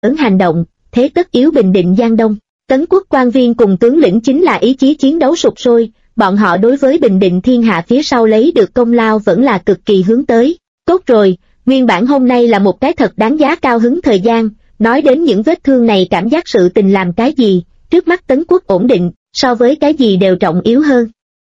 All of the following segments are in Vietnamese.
lớn hành động, thế tất yếu bình định Giang Đông. Tấn quốc quan viên cùng tướng lĩnh chính là ý chí chiến đấu sục sôi, bọn họ đối với bình định thiên hạ phía sau lấy được công lao vẫn là cực kỳ hướng tới. Tốt rồi, nguyên bản hôm nay là một cái thật đáng giá cao hứng thời gian, nói đến những vết thương này cảm giác sự tình làm cái gì, trước mắt Tấn quốc ổn định, so với cái gì đều trọng yếu hơn.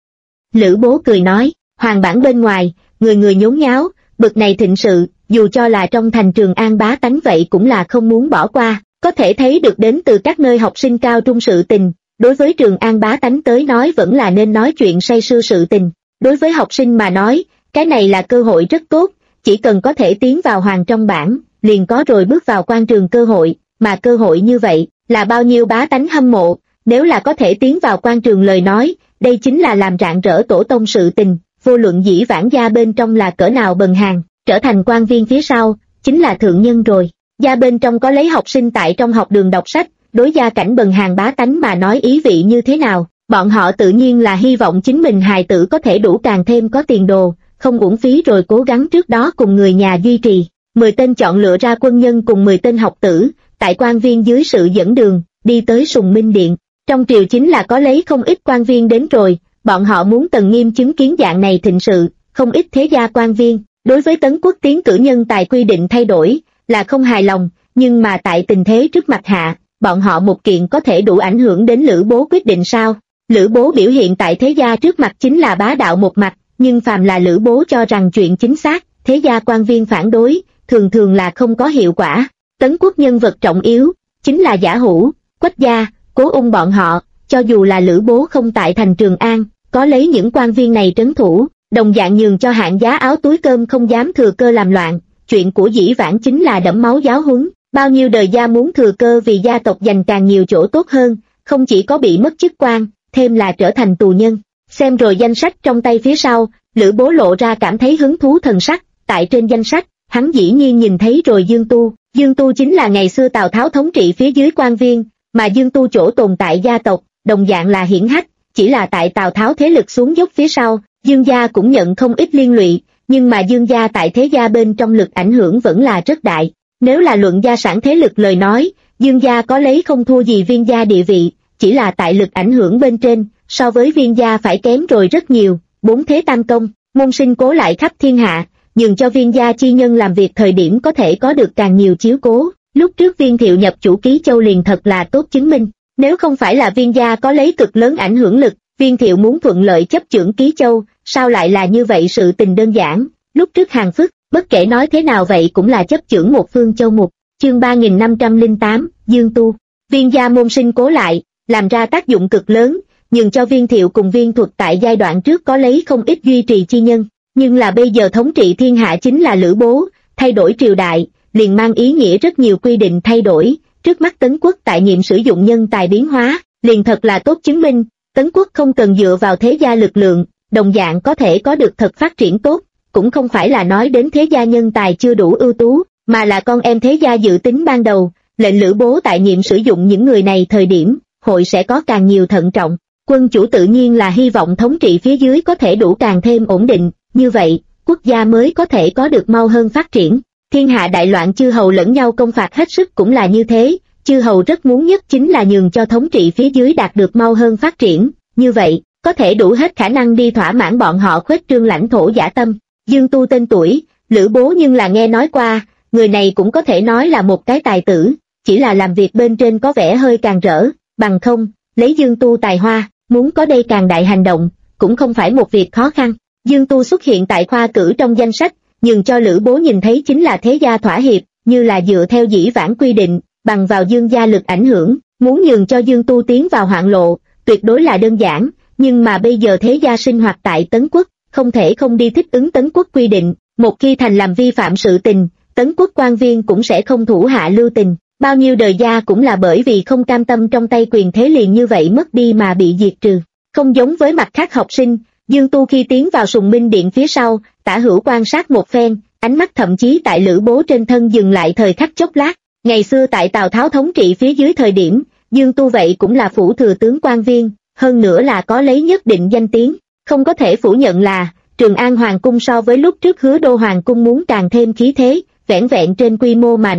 Lữ Bố cười nói, hoàng bản bên ngoài, người người nhốn nháo, bực này thịnh sự, dù cho là trong thành Trường An bá tánh vậy cũng là không muốn bỏ qua, có thể thấy được đến từ các nơi học sinh cao trung sự tình, đối với Trường An bá tánh tới nói vẫn là nên nói chuyện say sưa sự tình, đối với học sinh mà nói, cái này là cơ hội rất tốt, chỉ cần có thể tiến vào hoàng trong bảng, liền có rồi bước vào quan trường cơ hội, mà cơ hội như vậy, là bao nhiêu bá tánh hâm mộ, nếu là có thể tiến vào quan trường lời nói, đây chính là làm rạng rỡ tổ tông sự tình, vô luận dĩ vãng gia bên trong là cỡ nào bần hàng, trở thành quan viên phía sau, chính là thượng nhân rồi. Gia bên trong có lấy học sinh tại trong học đường đọc sách, đối gia cảnh bần hàng bá tánh mà nói ý vị như thế nào, bọn họ tự nhiên là hy vọng chính mình hài tử có thể đủ càng thêm có tiền đồ, không uổng phí rồi cố gắng trước đó cùng người nhà duy trì. 10 tên chọn lựa ra quân nhân cùng 10 tên học tử, tại quan viên dưới sự dẫn đường, đi tới Sùng Minh Điện. Trong triều chính là có lấy không ít quan viên đến rồi, bọn họ muốn Tần Nghiêm chứng kiến dạng này thịnh sự, không ít thế gia quan viên, đối với Tấn quốc tiến cử nhân tài quy định thay đổi, là không hài lòng, nhưng mà tại tình thế trước mặt hạ, bọn họ một kiện có thể đủ ảnh hưởng đến Lữ Bố quyết định sao? Lữ Bố biểu hiện tại thế gia trước mặt chính là bá đạo một mặt, nhưng phàm là Lữ Bố cho rằng chuyện chính xác, thế gia quan viên phản đối, thường thường là không có hiệu quả. Tấn quốc nhân vật trọng yếu, chính là Giả Hữu, Quách Gia, Cố Ung bọn họ, cho dù là Lữ Bố không tại thành Trường An, có lấy những quan viên này trấn thủ, đồng dạng nhường cho hạng giá áo túi cơm không dám thừa cơ làm loạn, chuyện của dĩ vãng chính là đẫm máu giáo huấn, bao nhiêu đời gia muốn thừa cơ vì gia tộc giành càng nhiều chỗ tốt hơn, không chỉ có bị mất chức quan, thêm là trở thành tù nhân. Xem rồi danh sách trong tay phía sau, Lữ Bố lộ ra cảm thấy hứng thú thần sắc, tại trên danh sách, hắn dĩ nhiên nhìn thấy rồi Dương Tu. Dương Tu chính là ngày xưa Tào Tháo thống trị phía dưới quan viên, mà Dương Tu chỗ tồn tại gia tộc, đồng dạng là hiển hách, chỉ là tại Tào Tháo thế lực xuống dốc phía sau, Dương gia cũng nhận không ít liên lụy, nhưng mà Dương gia tại thế gia bên trong lực ảnh hưởng vẫn là rất đại. Nếu là luận gia sản thế lực lời nói, Dương gia có lấy không thua gì Viên gia địa vị, chỉ là tại lực ảnh hưởng bên trên, so với Viên gia phải kém rồi rất nhiều. 4 thế tam công, môn sinh cố lại khắp thiên hạ, nhường cho Viên gia chi nhân làm việc thời điểm có thể có được càng nhiều chiếu cố. Lúc trước Viên Thiệu nhập chủ Ký Châu liền thật là tốt chứng minh, nếu không phải là Viên gia có lấy cực lớn ảnh hưởng lực, Viên Thiệu muốn thuận lợi chấp chưởng Ký Châu, sao lại là như vậy sự tình đơn giản. Lúc trước Hàng Phức, bất kể nói thế nào vậy cũng là chấp chưởng một phương châu mục. Chương 3508, Dương Tu. Viên gia môn sinh cố lại, làm ra tác dụng cực lớn, nhường cho Viên Thiệu cùng Viên Thuật tại giai đoạn trước có lấy không ít duy trì chi nhân, nhưng là bây giờ thống trị thiên hạ chính là Lữ Bố, thay đổi triều đại, liền mang ý nghĩa rất nhiều quy định thay đổi, trước mắt Tấn quốc tại nhiệm sử dụng nhân tài biến hóa, liền thật là tốt chứng minh, Tấn quốc không cần dựa vào thế gia lực lượng, đồng dạng có thể có được thật phát triển tốt, cũng không phải là nói đến thế gia nhân tài chưa đủ ưu tú, mà là con em thế gia dự tính ban đầu, lệnh Lữ Bố tại nhiệm sử dụng những người này thời điểm, hội sẽ có càng nhiều thận trọng. Quân chủ tự nhiên là hy vọng thống trị phía dưới có thể đủ càng thêm ổn định, như vậy, quốc gia mới có thể có được mau hơn phát triển. Thiên hạ đại loạn chư hầu lẫn nhau công phạt hết sức cũng là như thế, chư hầu rất muốn nhất chính là nhường cho thống trị phía dưới đạt được mau hơn phát triển, như vậy, có thể đủ hết khả năng đi thỏa mãn bọn họ khuếch trương lãnh thổ dã tâm. Dương Tu tên tuổi, Lữ Bố nhưng là nghe nói qua, người này cũng có thể nói là một cái tài tử, chỉ là làm việc bên trên có vẻ hơi càng rỡ, bằng không, lấy Dương Tu tài hoa, muốn có đây càng đại hành động, cũng không phải một việc khó khăn. Dương Tu xuất hiện tại khoa cử trong danh sách, nhưng cho Lữ Bố nhìn thấy chính là thế gia thỏa hiệp, như là dựa theo dĩ vãng quy định, bằng vào Dương gia lực ảnh hưởng, muốn nhường cho Dương Tu tiến vào hoạn lộ, tuyệt đối là đơn giản, nhưng mà bây giờ thế gia sinh hoạt tại Tấn quốc, không thể không đi thích ứng Tấn quốc quy định, một khi thành làm vi phạm sự tình, Tấn quốc quan viên cũng sẽ không thủ hạ lưu tình, bao nhiêu đời gia cũng là bởi vì không cam tâm trong tay quyền thế liền như vậy mất đi mà bị diệt trừ. Không giống với mặt khác học sinh, Dương Tu khi tiến vào Sùng Minh Điện phía sau, tả hữu quan sát một phen, ánh mắt thậm chí tại Lữ Bố trên thân dừng lại thời khắc chốc lát. Ngày xưa tại Tào Tháo thống trị phía dưới thời điểm, Dương Tu vậy cũng là phủ thừa tướng quan viên, hơn nữa là có lấy nhất định danh tiếng, không có thể phủ nhận là Trường An Hoàng cung so với lúc trước Hứa Đô Hoàng cung muốn càng thêm khí thế, vẻn vẹn trên quy mô mà nói,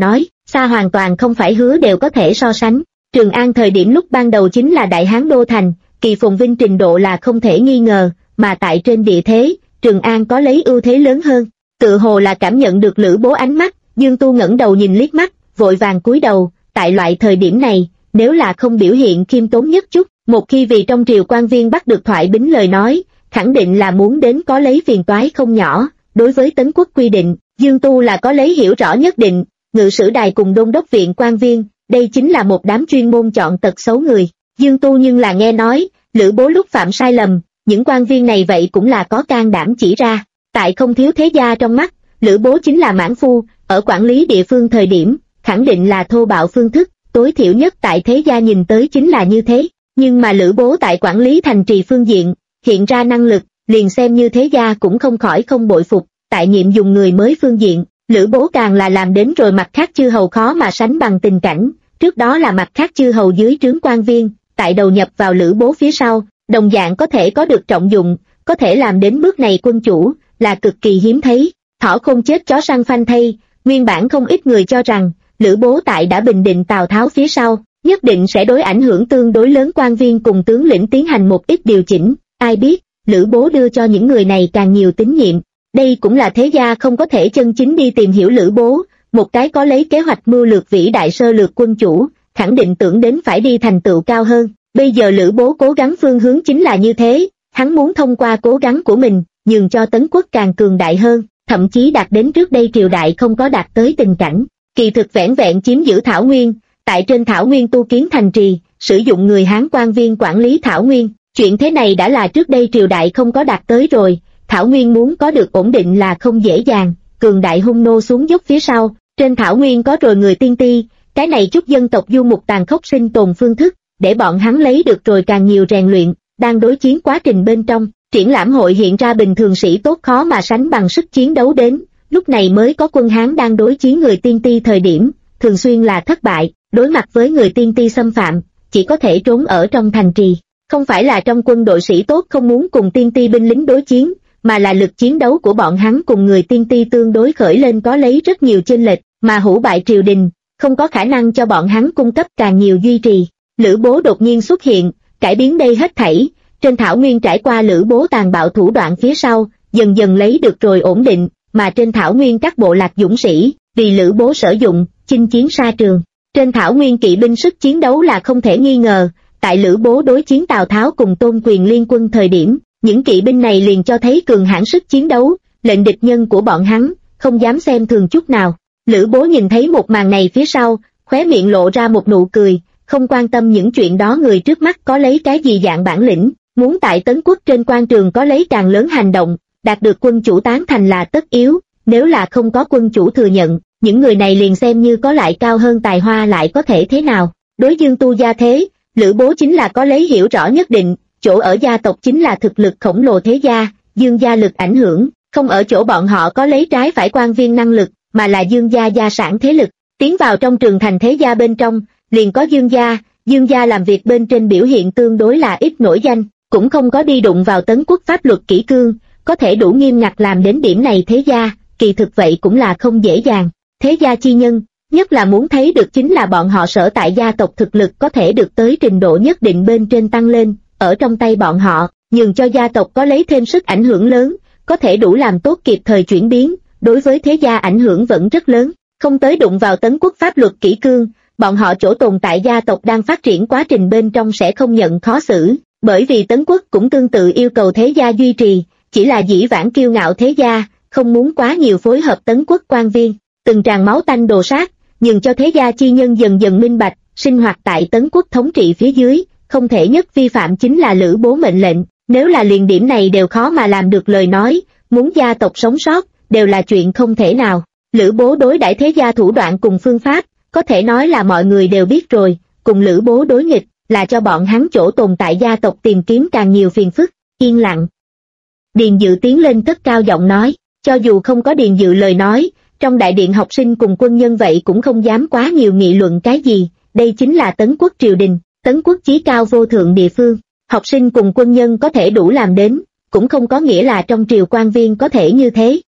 xa hoàn toàn không phải Hứa đều có thể so sánh. Trường An thời điểm lúc ban đầu chính là đại hán đô thành, kỳ phồn vinh trình độ là không thể nghi ngờ, mà tại trên địa thế, Trường An có lấy ưu thế lớn hơn. Tựa hồ là cảm nhận được Lữ Bố ánh mắt, Dương Tu ngẩng đầu nhìn liếc mắt, vội vàng cúi đầu. Tại loại thời điểm này, nếu là không biểu hiện khiêm tốn nhất chút, một khi vì trong triều quan viên bắt được thoại bính lời nói, khẳng định là muốn đến có lấy phiền toái không nhỏ. Đối với Tấn Quốc quy định, Dương Tu là có lấy hiểu rõ nhất định. Ngự sử đài cùng đôn đốc viện quan viên, đây chính là một đám chuyên môn chọn tật xấu người. Dương Tu nhưng là nghe nói, Lữ Bố lúc phạm sai lầm, những quan viên này vậy cũng là có can đảm chỉ ra. Tại không thiếu thế gia trong mắt, Lữ Bố chính là mãn phu, ở quản lý địa phương thời điểm, khẳng định là thô bạo phương thức, tối thiểu nhất tại thế gia nhìn tới chính là như thế. Nhưng mà Lữ Bố tại quản lý thành trì phương diện, hiện ra năng lực, liền xem như thế gia cũng không khỏi không bội phục. Tại nhiệm dùng người mới phương diện, Lữ Bố càng là làm đến rồi mặt khác chư hầu khó mà sánh bằng tình cảnh. Trước đó là mặt khác chư hầu dưới trướng quan viên, tại đầu nhập vào Lữ Bố phía sau, đồng dạng có thể có được trọng dụng, có thể làm đến bước này quân chủ, là cực kỳ hiếm thấy. Thỏ không chết chó săn phanh thay, nguyên bản không ít người cho rằng, Lữ Bố tại đã bình định Tào Tháo phía sau, nhất định sẽ đối ảnh hưởng tương đối lớn quan viên cùng tướng lĩnh tiến hành một ít điều chỉnh. Ai biết, Lữ Bố đưa cho những người này càng nhiều tín nhiệm. Đây cũng là thế gia không có thể chân chính đi tìm hiểu Lữ Bố, một cái có lấy kế hoạch mưu lược vĩ đại sơ lược quân chủ, khẳng định tưởng đến phải đi thành tựu cao hơn. Bây giờ Lữ Bố cố gắng phương hướng chính là như thế, hắn muốn thông qua cố gắng của mình, nhường cho Tấn Quốc càng cường đại hơn, thậm chí đạt đến trước đây triều đại không có đạt tới tình cảnh. Kỳ thực vẻn vẹn chiếm giữ Thảo Nguyên, tại trên Thảo Nguyên tu kiến thành trì, sử dụng người Hán quan viên quản lý Thảo Nguyên, chuyện thế này đã là trước đây triều đại không có đạt tới rồi. Thảo Nguyên muốn có được ổn định là không dễ dàng, cường đại hung nô xuống dốc phía sau, trên Thảo Nguyên có rồi người tiên ti, cái này chút dân tộc du mục tàn khốc sinh tồn phương thức, để bọn hắn lấy được rồi càng nhiều rèn luyện, đang đối chiến quá trình bên trong, triển lãm hội hiện ra bình thường sĩ tốt khó mà sánh bằng sức chiến đấu đến, lúc này mới có quân Hán đang đối chiến người tiên ti thời điểm, thường xuyên là thất bại, đối mặt với người tiên ti xâm phạm, chỉ có thể trốn ở trong thành trì. Không phải là trong quân đội sĩ tốt không muốn cùng tiên ti binh lính đối chiến, mà là lực chiến đấu của bọn hắn cùng người tiên ti tương đối khởi lên có lấy rất nhiều chênh lệch, mà hủ bại triều đình, không có khả năng cho bọn hắn cung cấp càng nhiều duy trì. Lữ Bố đột nhiên xuất hiện, cải biến đây hết thảy, trên Thảo Nguyên trải qua Lữ Bố tàn bạo thủ đoạn phía sau, dần dần lấy được rồi ổn định, mà trên Thảo Nguyên các bộ lạc dũng sĩ, vì Lữ Bố sử dụng, chinh chiến xa trường. Trên Thảo Nguyên kỵ binh sức chiến đấu là không thể nghi ngờ, tại Lữ Bố đối chiến Tào Tháo cùng Tôn Quyền liên quân thời điểm, những kỵ binh này liền cho thấy cường hãn sức chiến đấu, lệnh địch nhân của bọn hắn, không dám xem thường chút nào. Lữ Bố nhìn thấy một màn này phía sau, khóe miệng lộ ra một nụ cười, không quan tâm những chuyện đó người trước mắt có lấy cái gì dạng bản lĩnh, muốn tại Tấn Quốc trên quan trường có lấy càng lớn hành động, đạt được quân chủ tán thành là tất yếu, nếu là không có quân chủ thừa nhận, những người này liền xem như có lại cao hơn tài hoa lại có thể thế nào. Đối Dương Tu gia thế, Lữ Bố chính là có lấy hiểu rõ nhất định, chỗ ở gia tộc chính là thực lực khổng lồ thế gia, Dương gia lực ảnh hưởng, không ở chỗ bọn họ có lấy trái phải quan viên năng lực, mà là Dương gia gia sản thế lực, tiến vào trong trường thành thế gia bên trong, liền có Dương gia làm việc bên trên biểu hiện tương đối là ít nổi danh, cũng không có đi đụng vào Tấn Quốc pháp luật kỷ cương, có thể đủ nghiêm ngặt làm đến điểm này thế gia, kỳ thực vậy cũng là không dễ dàng. Thế gia chi nhân, nhất là muốn thấy được chính là bọn họ sở tại gia tộc thực lực có thể được tới trình độ nhất định bên trên tăng lên, ở trong tay bọn họ, nhường cho gia tộc có lấy thêm sức ảnh hưởng lớn, có thể đủ làm tốt kịp thời chuyển biến, đối với thế gia ảnh hưởng vẫn rất lớn, không tới đụng vào Tấn Quốc pháp luật kỷ cương, bọn họ chỗ tồn tại gia tộc đang phát triển quá trình bên trong sẽ không nhận khó xử, bởi vì Tấn Quốc cũng tương tự yêu cầu thế gia duy trì, chỉ là dĩ vãng kiêu ngạo thế gia, không muốn quá nhiều phối hợp Tấn Quốc quan viên, từng tràn máu tanh đồ sát, nhường cho thế gia chi nhân dần dần minh bạch, sinh hoạt tại Tấn Quốc thống trị phía dưới, không thể nhất vi phạm chính là Lữ Bố mệnh lệnh, nếu là liền điểm này đều khó mà làm được lời nói, muốn gia tộc sống sót, đều là chuyện không thể nào. Lữ Bố đối đãi thế gia thủ đoạn cùng phương pháp, có thể nói là mọi người đều biết rồi, cùng Lữ Bố đối nghịch, là cho bọn hắn chỗ tồn tại gia tộc tìm kiếm càng nhiều phiền phức. Yên lặng. Điền Dự tiến lên cất cao giọng nói, cho dù không có Điền Dự lời nói, trong đại điện học sinh cùng quân nhân vậy cũng không dám quá nhiều nghị luận cái gì, đây chính là Tấn Quốc triều đình, Tấn Quốc chí cao vô thượng địa phương, học sinh cùng quân nhân có thể đủ làm đến, cũng không có nghĩa là trong triều quan viên có thể như thế,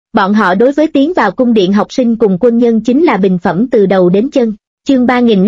Bọn họ đối với tiến vào cung điện học sinh cùng quân nhân chính là bình phẩm từ đầu đến chân. Chương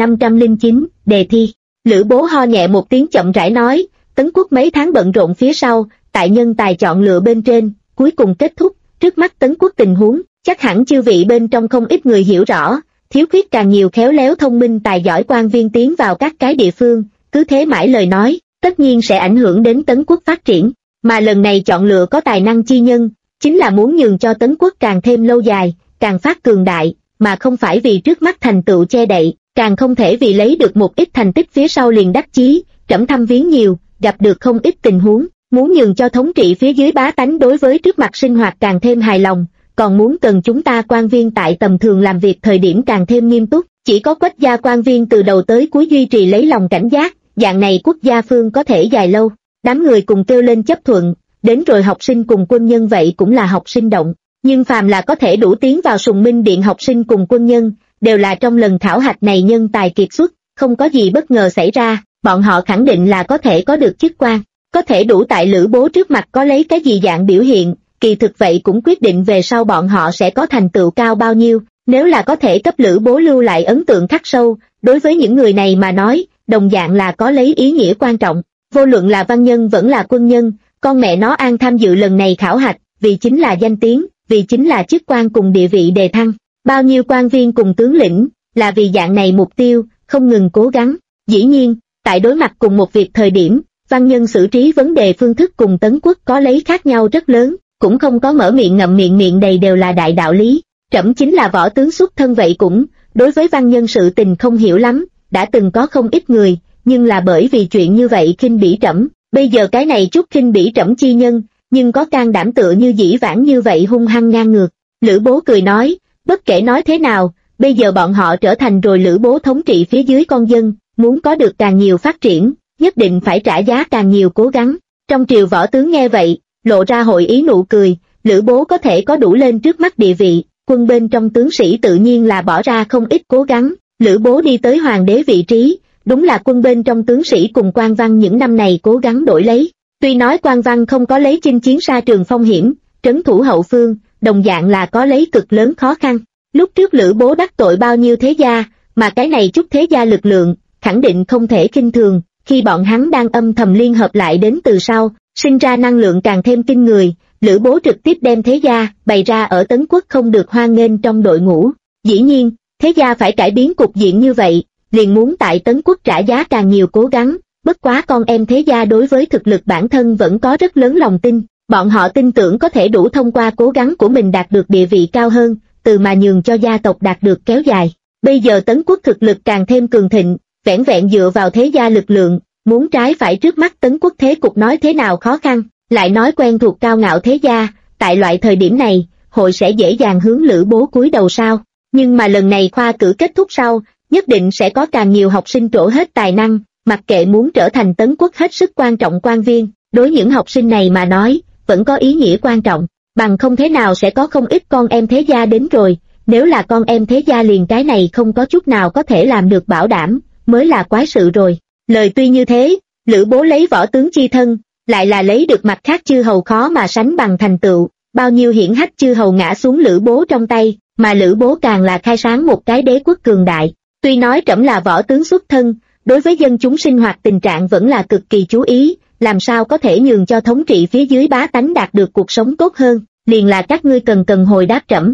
3509, đề thi. Lữ Bố ho nhẹ một tiếng chậm rãi nói, Tấn Quốc mấy tháng bận rộn phía sau, tại nhân tài chọn lựa bên trên, cuối cùng kết thúc, trước mắt Tấn Quốc tình huống, chắc hẳn chư vị bên trong không ít người hiểu rõ, thiếu khuyết càng nhiều khéo léo thông minh tài giỏi quan viên tiến vào các cái địa phương, cứ thế mãi lời nói, tất nhiên sẽ ảnh hưởng đến Tấn Quốc phát triển, mà lần này chọn lựa có tài năng chi nhân, chính là muốn nhường cho Tấn Quốc càng thêm lâu dài, càng phát cường đại, mà không phải vì trước mắt thành tựu che đậy, càng không thể vì lấy được một ít thành tích phía sau liền đắc chí, trẫm thăm viếng nhiều, gặp được không ít tình huống, muốn nhường cho thống trị phía dưới bá tánh đối với trước mặt sinh hoạt càng thêm hài lòng, còn muốn cần chúng ta quan viên tại tầm thường làm việc thời điểm càng thêm nghiêm túc, chỉ có Quách gia quan viên từ đầu tới cuối duy trì lấy lòng cảnh giác, dạng này quốc gia phương có thể dài lâu. Đám người cùng kêu lên chấp thuận, đến rồi học sinh cùng quân nhân vậy cũng là học sinh động, nhưng phàm là có thể đủ tiến vào Sùng Minh Điện học sinh cùng quân nhân, đều là trong lần khảo hạch này nhân tài kiệt xuất, không có gì bất ngờ xảy ra, bọn họ khẳng định là có thể có được chức quan, có thể đủ tại Lữ Bố trước mặt có lấy cái gì dạng biểu hiện, kỳ thực vậy cũng quyết định về sau bọn họ sẽ có thành tựu cao bao nhiêu, nếu là có thể cấp Lữ Bố lưu lại ấn tượng khắc sâu, đối với những người này mà nói, đồng dạng là có lấy ý nghĩa quan trọng. Vô luận là văn nhân vẫn là quân nhân, con mẹ nó an tham dự lần này khảo hạch, vì chính là danh tiếng, vì chính là chức quan cùng địa vị đề thăng. Bao nhiêu quan viên cùng tướng lĩnh, là vì dạng này mục tiêu, không ngừng cố gắng. Dĩ nhiên, tại đối mặt cùng một việc thời điểm, văn nhân xử trí vấn đề phương thức cùng Tấn Quốc có lấy khác nhau rất lớn, cũng không có mở miệng ngậm miệng đầy đều là đại đạo lý. Trẫm chính là võ tướng xuất thân vậy cũng, đối với văn nhân sự tình không hiểu lắm, đã từng có không ít người, nhưng là bởi vì chuyện như vậy khinh bỉ trẫm, bây giờ cái này chút khinh bỉ trẫm chi nhân, nhưng có can đảm tựa như dĩ vãng như vậy hung hăng ngang ngược. Lữ Bố cười nói, bất kể nói thế nào, bây giờ bọn họ trở thành rồi Lữ Bố thống trị phía dưới con dân, muốn có được càng nhiều phát triển, nhất định phải trả giá càng nhiều cố gắng. Trong triều võ tướng nghe vậy, lộ ra hội ý nụ cười, Lữ Bố có thể có đủ lên trước mắt địa vị, quân bên trong tướng sĩ tự nhiên là bỏ ra không ít cố gắng. Lữ Bố đi tới hoàng đế vị trí, đúng là quân bên trong tướng sĩ cùng quan văn những năm này cố gắng đổi lấy. Tuy nói quan văn không có lấy chinh chiến xa trường phong hiểm, trấn thủ hậu phương, đồng dạng là có lấy cực lớn khó khăn. Lúc trước Lữ Bố đắc tội bao nhiêu thế gia, mà cái này chút thế gia lực lượng, khẳng định không thể khinh thường, khi bọn hắn đang âm thầm liên hợp lại đến từ sau, sinh ra năng lượng càng thêm kinh người, Lữ Bố trực tiếp đem thế gia bày ra ở Tấn Quốc không được hoan nghênh trong đội ngũ. Dĩ nhiên, thế gia phải cải biến cục diện như vậy, liền muốn tại Tấn Quốc trả giá càng nhiều cố gắng, bất quá con em thế gia đối với thực lực bản thân vẫn có rất lớn lòng tin, bọn họ tin tưởng có thể đủ thông qua cố gắng của mình đạt được địa vị cao hơn, từ mà nhường cho gia tộc đạt được kéo dài. Bây giờ Tấn Quốc thực lực càng thêm cường thịnh, vẻn vẹn dựa vào thế gia lực lượng, muốn trái phải trước mắt Tấn Quốc thế cục nói thế nào khó khăn, lại nói quen thuộc cao ngạo thế gia, tại loại thời điểm này, hội sẽ dễ dàng hướng Lữ Bố cúi đầu sao? Nhưng mà lần này khoa cử kết thúc sau, nhất định sẽ có càng nhiều học sinh trổ hết tài năng, mặc kệ muốn trở thành Tấn Quốc hết sức quan trọng quan viên, đối những học sinh này mà nói, vẫn có ý nghĩa quan trọng, bằng không thế nào sẽ có không ít con em thế gia đến rồi, nếu là con em thế gia liền cái này không có chút nào có thể làm được bảo đảm, mới là quái sự rồi. Lời tuy như thế, Lữ Bố lấy võ tướng chi thân, lại là lấy được mặt khác chư hầu khó mà sánh bằng thành tựu, bao nhiêu hiển hách chư hầu ngã xuống Lữ Bố trong tay, mà Lữ Bố càng là khai sáng một cái đế quốc cường đại. Tuy nói trẫm là võ tướng xuất thân, đối với dân chúng sinh hoạt tình trạng vẫn là cực kỳ chú ý, làm sao có thể nhường cho thống trị phía dưới bá tánh đạt được cuộc sống tốt hơn, liền là các ngươi cần hồi đáp trẫm.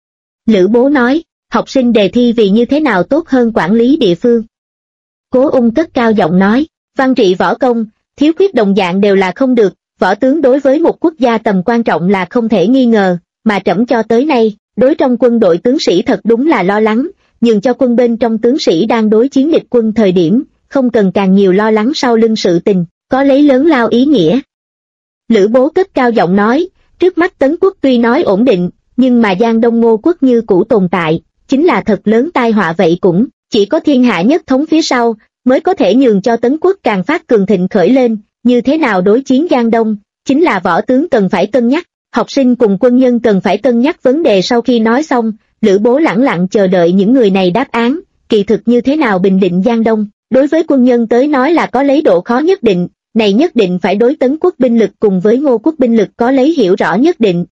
Lữ Bố nói, học sinh đề thi vì như thế nào tốt hơn quản lý địa phương. Cố Ung cất cao giọng nói, văn trị võ công, thiếu khuyết đồng dạng đều là không được, võ tướng đối với một quốc gia tầm quan trọng là không thể nghi ngờ, mà trẫm cho tới nay, đối trong quân đội tướng sĩ thật đúng là lo lắng, nhường cho quân bên trong tướng sĩ đang đối chiến địch quân thời điểm, không cần càng nhiều lo lắng sau lưng sự tình, có lấy lớn lao ý nghĩa. Lữ Bố cất cao giọng nói, trước mắt Tấn Quốc tuy nói ổn định, nhưng mà Giang Đông Ngô quốc như cũ tồn tại, chính là thật lớn tai họa vậy cũng, chỉ có thiên hạ nhất thống phía sau, mới có thể nhường cho Tấn Quốc càng phát cường thịnh khởi lên, như thế nào đối chiến Giang Đông, chính là võ tướng cần phải cân nhắc, học sinh cùng quân nhân cần phải cân nhắc vấn đề. Sau khi nói xong, Lữ Bố lẳng lặng chờ đợi những người này đáp án, kỳ thực như thế nào bình định Giang Đông, đối với quân nhân tới nói là có lấy độ khó nhất định, này nhất định phải đối Tấn Quốc binh lực cùng với Ngô quốc binh lực có lấy hiểu rõ nhất định,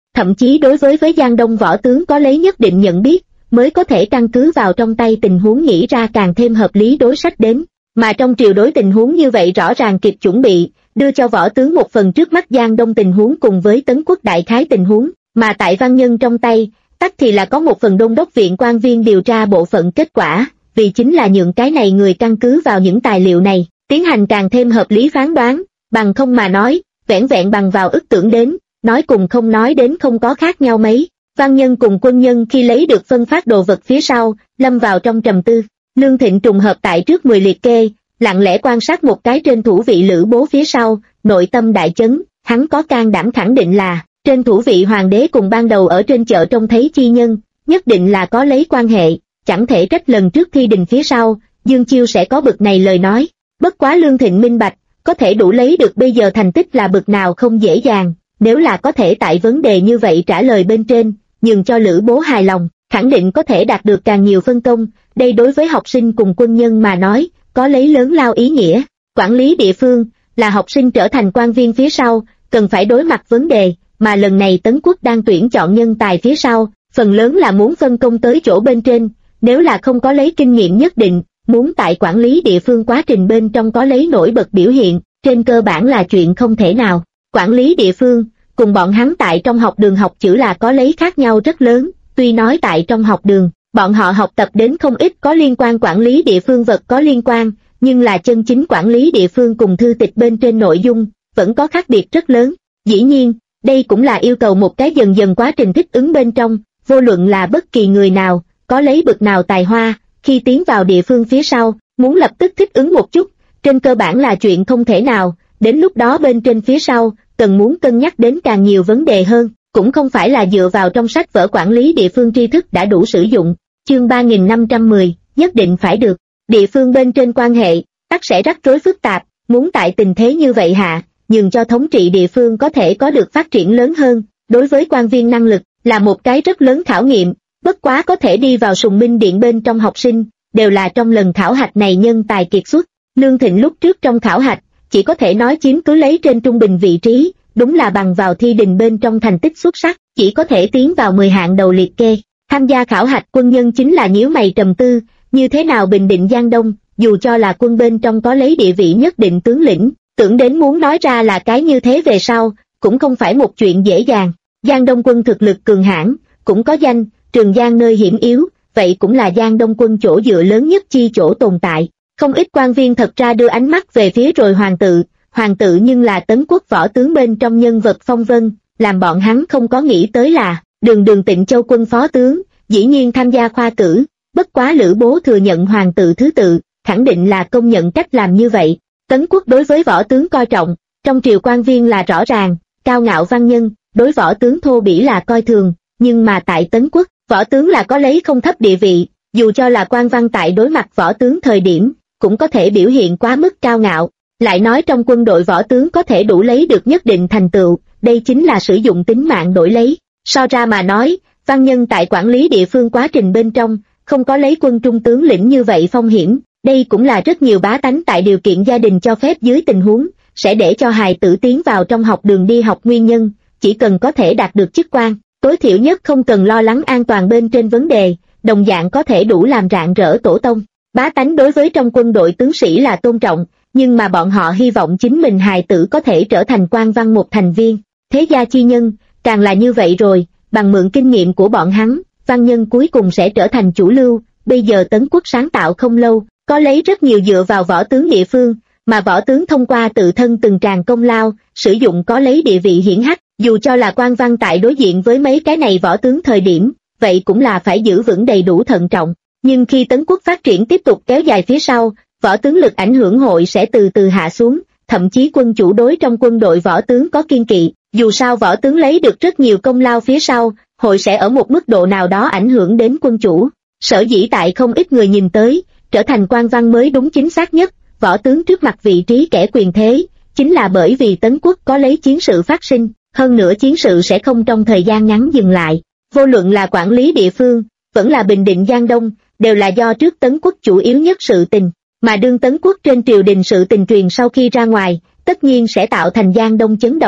thậm chí đối với Giang Đông võ tướng có lấy nhất định nhận biết, mới có thể căn cứ vào trong tay tình huống nghĩ ra càng thêm hợp lý đối sách đến, mà trong triều đối tình huống như vậy rõ ràng kịp chuẩn bị, đưa cho võ tướng một phần trước mắt Giang Đông tình huống cùng với Tấn Quốc đại khái tình huống, mà tại văn nhân trong tay, tắc thì là có một phần đôn đốc viện quan viên điều tra bộ phận kết quả, vì chính là nhượng cái này người căn cứ vào những tài liệu này, tiến hành càng thêm hợp lý phán đoán, bằng không mà nói, vẻn vẹn bằng vào ức tưởng đến, nói cùng không nói đến không có khác nhau mấy. Văn nhân cùng quân nhân khi lấy được phân phát đồ vật phía sau, lâm vào trong trầm tư. Lương Thịnh trùng hợp tại trước 10 liệt kê, lặng lẽ quan sát một cái trên thủ vị Lữ Bố phía sau, nội tâm đại chấn, hắn có can đảm khẳng định là, trên thủ vị hoàng đế cùng ban đầu ở trên chợ trông thấy chi nhân, nhất định là có lấy quan hệ, chẳng thể trách lần trước thi đình phía sau, Dương Chiêu sẽ có bực này lời nói. Bất quá Lương Thịnh minh bạch, có thể đủ lấy được bây giờ thành tích là bực nào không dễ dàng, nếu là có thể tại vấn đề như vậy trả lời bên trên, nhường cho Lữ Bố hài lòng, khẳng định có thể đạt được càng nhiều phân công, đây đối với học sinh cùng quân nhân mà nói, có lấy lớn lao ý nghĩa. Quản lý địa phương, là học sinh trở thành quan viên phía sau, cần phải đối mặt vấn đề, mà lần này Tấn Quốc đang tuyển chọn nhân tài phía sau, phần lớn là muốn phân công tới chỗ bên trên, nếu là không có lấy kinh nghiệm nhất định, muốn tại quản lý địa phương quá trình bên trong có lấy nổi bật biểu hiện, trên cơ bản là chuyện không thể nào. Quản lý địa phương, cùng bọn hắn tại trong học đường học chữ là có lấy khác nhau rất lớn, tuy nói tại trong học đường, bọn họ học tập đến không ít có liên quan quản lý địa phương vật có liên quan, nhưng là chân chính quản lý địa phương cùng thư tịch bên trên nội dung, vẫn có khác biệt rất lớn. Dĩ nhiên, đây cũng là yêu cầu một cái dần dần quá trình thích ứng bên trong, vô luận là bất kỳ người nào, có lấy bực nào tài hoa, khi tiến vào địa phương phía sau, muốn lập tức thích ứng một chút, trên cơ bản là chuyện không thể nào, đến lúc đó bên trên phía sau, cần muốn cân nhắc đến càng nhiều vấn đề hơn, cũng không phải là dựa vào trong sách vở quản lý địa phương tri thức đã đủ sử dụng. Chương 3510, nhất định phải được, địa phương bên trên quan hệ, tắc sẽ rắc rối phức tạp, muốn tại tình thế như vậy hạ, nhường cho thống trị địa phương có thể có được phát triển lớn hơn, đối với quan viên năng lực, là một cái rất lớn khảo nghiệm, bất quá có thể đi vào Sùng Minh Điện bên trong học sinh, đều là trong lần khảo hạch này nhân tài kiệt xuất. Lương Thịnh lúc trước trong khảo hạch, chỉ có thể nói chiếm cứ lấy trên trung bình vị trí, đúng là bằng vào thi đình bên trong thành tích xuất sắc, chỉ có thể tiến vào 10 hạng đầu liệt kê. Tham gia khảo hạch quân nhân chính là nhíu mày trầm tư, như thế nào bình định Giang Đông, dù cho là quân bên trong có lấy địa vị nhất định tướng lĩnh, tưởng đến muốn nói ra là cái như thế về sau, cũng không phải một chuyện dễ dàng. Giang Đông quân thực lực cường hãn, cũng có danh, Trường Giang nơi hiểm yếu, vậy cũng là Giang Đông quân chỗ dựa lớn nhất chi chỗ tồn tại. Không ít quan viên thật ra đưa ánh mắt về phía rồi hoàng tự nhưng là Tấn Quốc võ tướng bên trong nhân vật phong vân, làm bọn hắn không có nghĩ tới là, đường Tịnh Châu quân phó tướng, dĩ nhiên tham gia khoa cử, bất quá Lữ Bố thừa nhận hoàng tự thứ tự, khẳng định là công nhận cách làm như vậy. Tấn Quốc đối với võ tướng coi trọng, trong triều quan viên là rõ ràng, cao ngạo văn nhân, đối võ tướng thô bỉ là coi thường, nhưng mà tại Tấn Quốc, võ tướng là có lấy không thấp địa vị, dù cho là quan văn tại đối mặt võ tướng thời điểm, cũng có thể biểu hiện quá mức cao ngạo. Lại nói trong quân đội võ tướng có thể đủ lấy được nhất định thành tựu, đây chính là sử dụng tính mạng đổi lấy. So ra mà nói, văn nhân tại quản lý địa phương quá trình bên trong, không có lấy quân trung tướng lĩnh như vậy phong hiểm, đây cũng là rất nhiều bá tánh tại điều kiện gia đình cho phép dưới tình huống, sẽ để cho hài tử tiến vào trong học đường đi học nguyên nhân, chỉ cần có thể đạt được chức quan, tối thiểu nhất không cần lo lắng an toàn bên trên vấn đề, đồng dạng có thể đủ làm rạng rỡ tổ tông. Bá tánh đối với trong quân đội tướng sĩ là tôn trọng, nhưng mà bọn họ hy vọng chính mình hài tử có thể trở thành quan văn một thành viên. Thế gia chi nhân, càng là như vậy rồi, bằng mượn kinh nghiệm của bọn hắn, văn nhân cuối cùng sẽ trở thành chủ lưu. Bây giờ Tấn Quốc sáng tạo không lâu, có lấy rất nhiều dựa vào võ tướng địa phương, mà võ tướng thông qua tự thân từng tràng công lao, sử dụng có lấy địa vị hiển hách, dù cho là quan văn tại đối diện với mấy cái này võ tướng thời điểm, vậy cũng là phải giữ vững đầy đủ thận trọng. Nhưng khi Tấn Quốc phát triển tiếp tục kéo dài phía sau, võ tướng lực ảnh hưởng hội sẽ từ từ hạ xuống, thậm chí quân chủ đối trong quân đội võ tướng có kiên kỵ, dù sao võ tướng lấy được rất nhiều công lao phía sau, hội sẽ ở một mức độ nào đó ảnh hưởng đến quân chủ. Sở dĩ tại không ít người nhìn tới, trở thành quan văn mới đúng chính xác nhất, võ tướng trước mặt vị trí kẻ quyền thế, chính là bởi vì Tấn Quốc có lấy chiến sự phát sinh, hơn nữa chiến sự sẽ không trong thời gian ngắn dừng lại. Vô luận là quản lý địa phương, vẫn là bình định Giang Đông, đều là do trước Tấn Quốc chủ yếu nhất sự tình, mà đương Tấn Quốc trên triều đình sự tình truyền sau khi ra ngoài, tất nhiên sẽ tạo thành Giang Đông chấn động.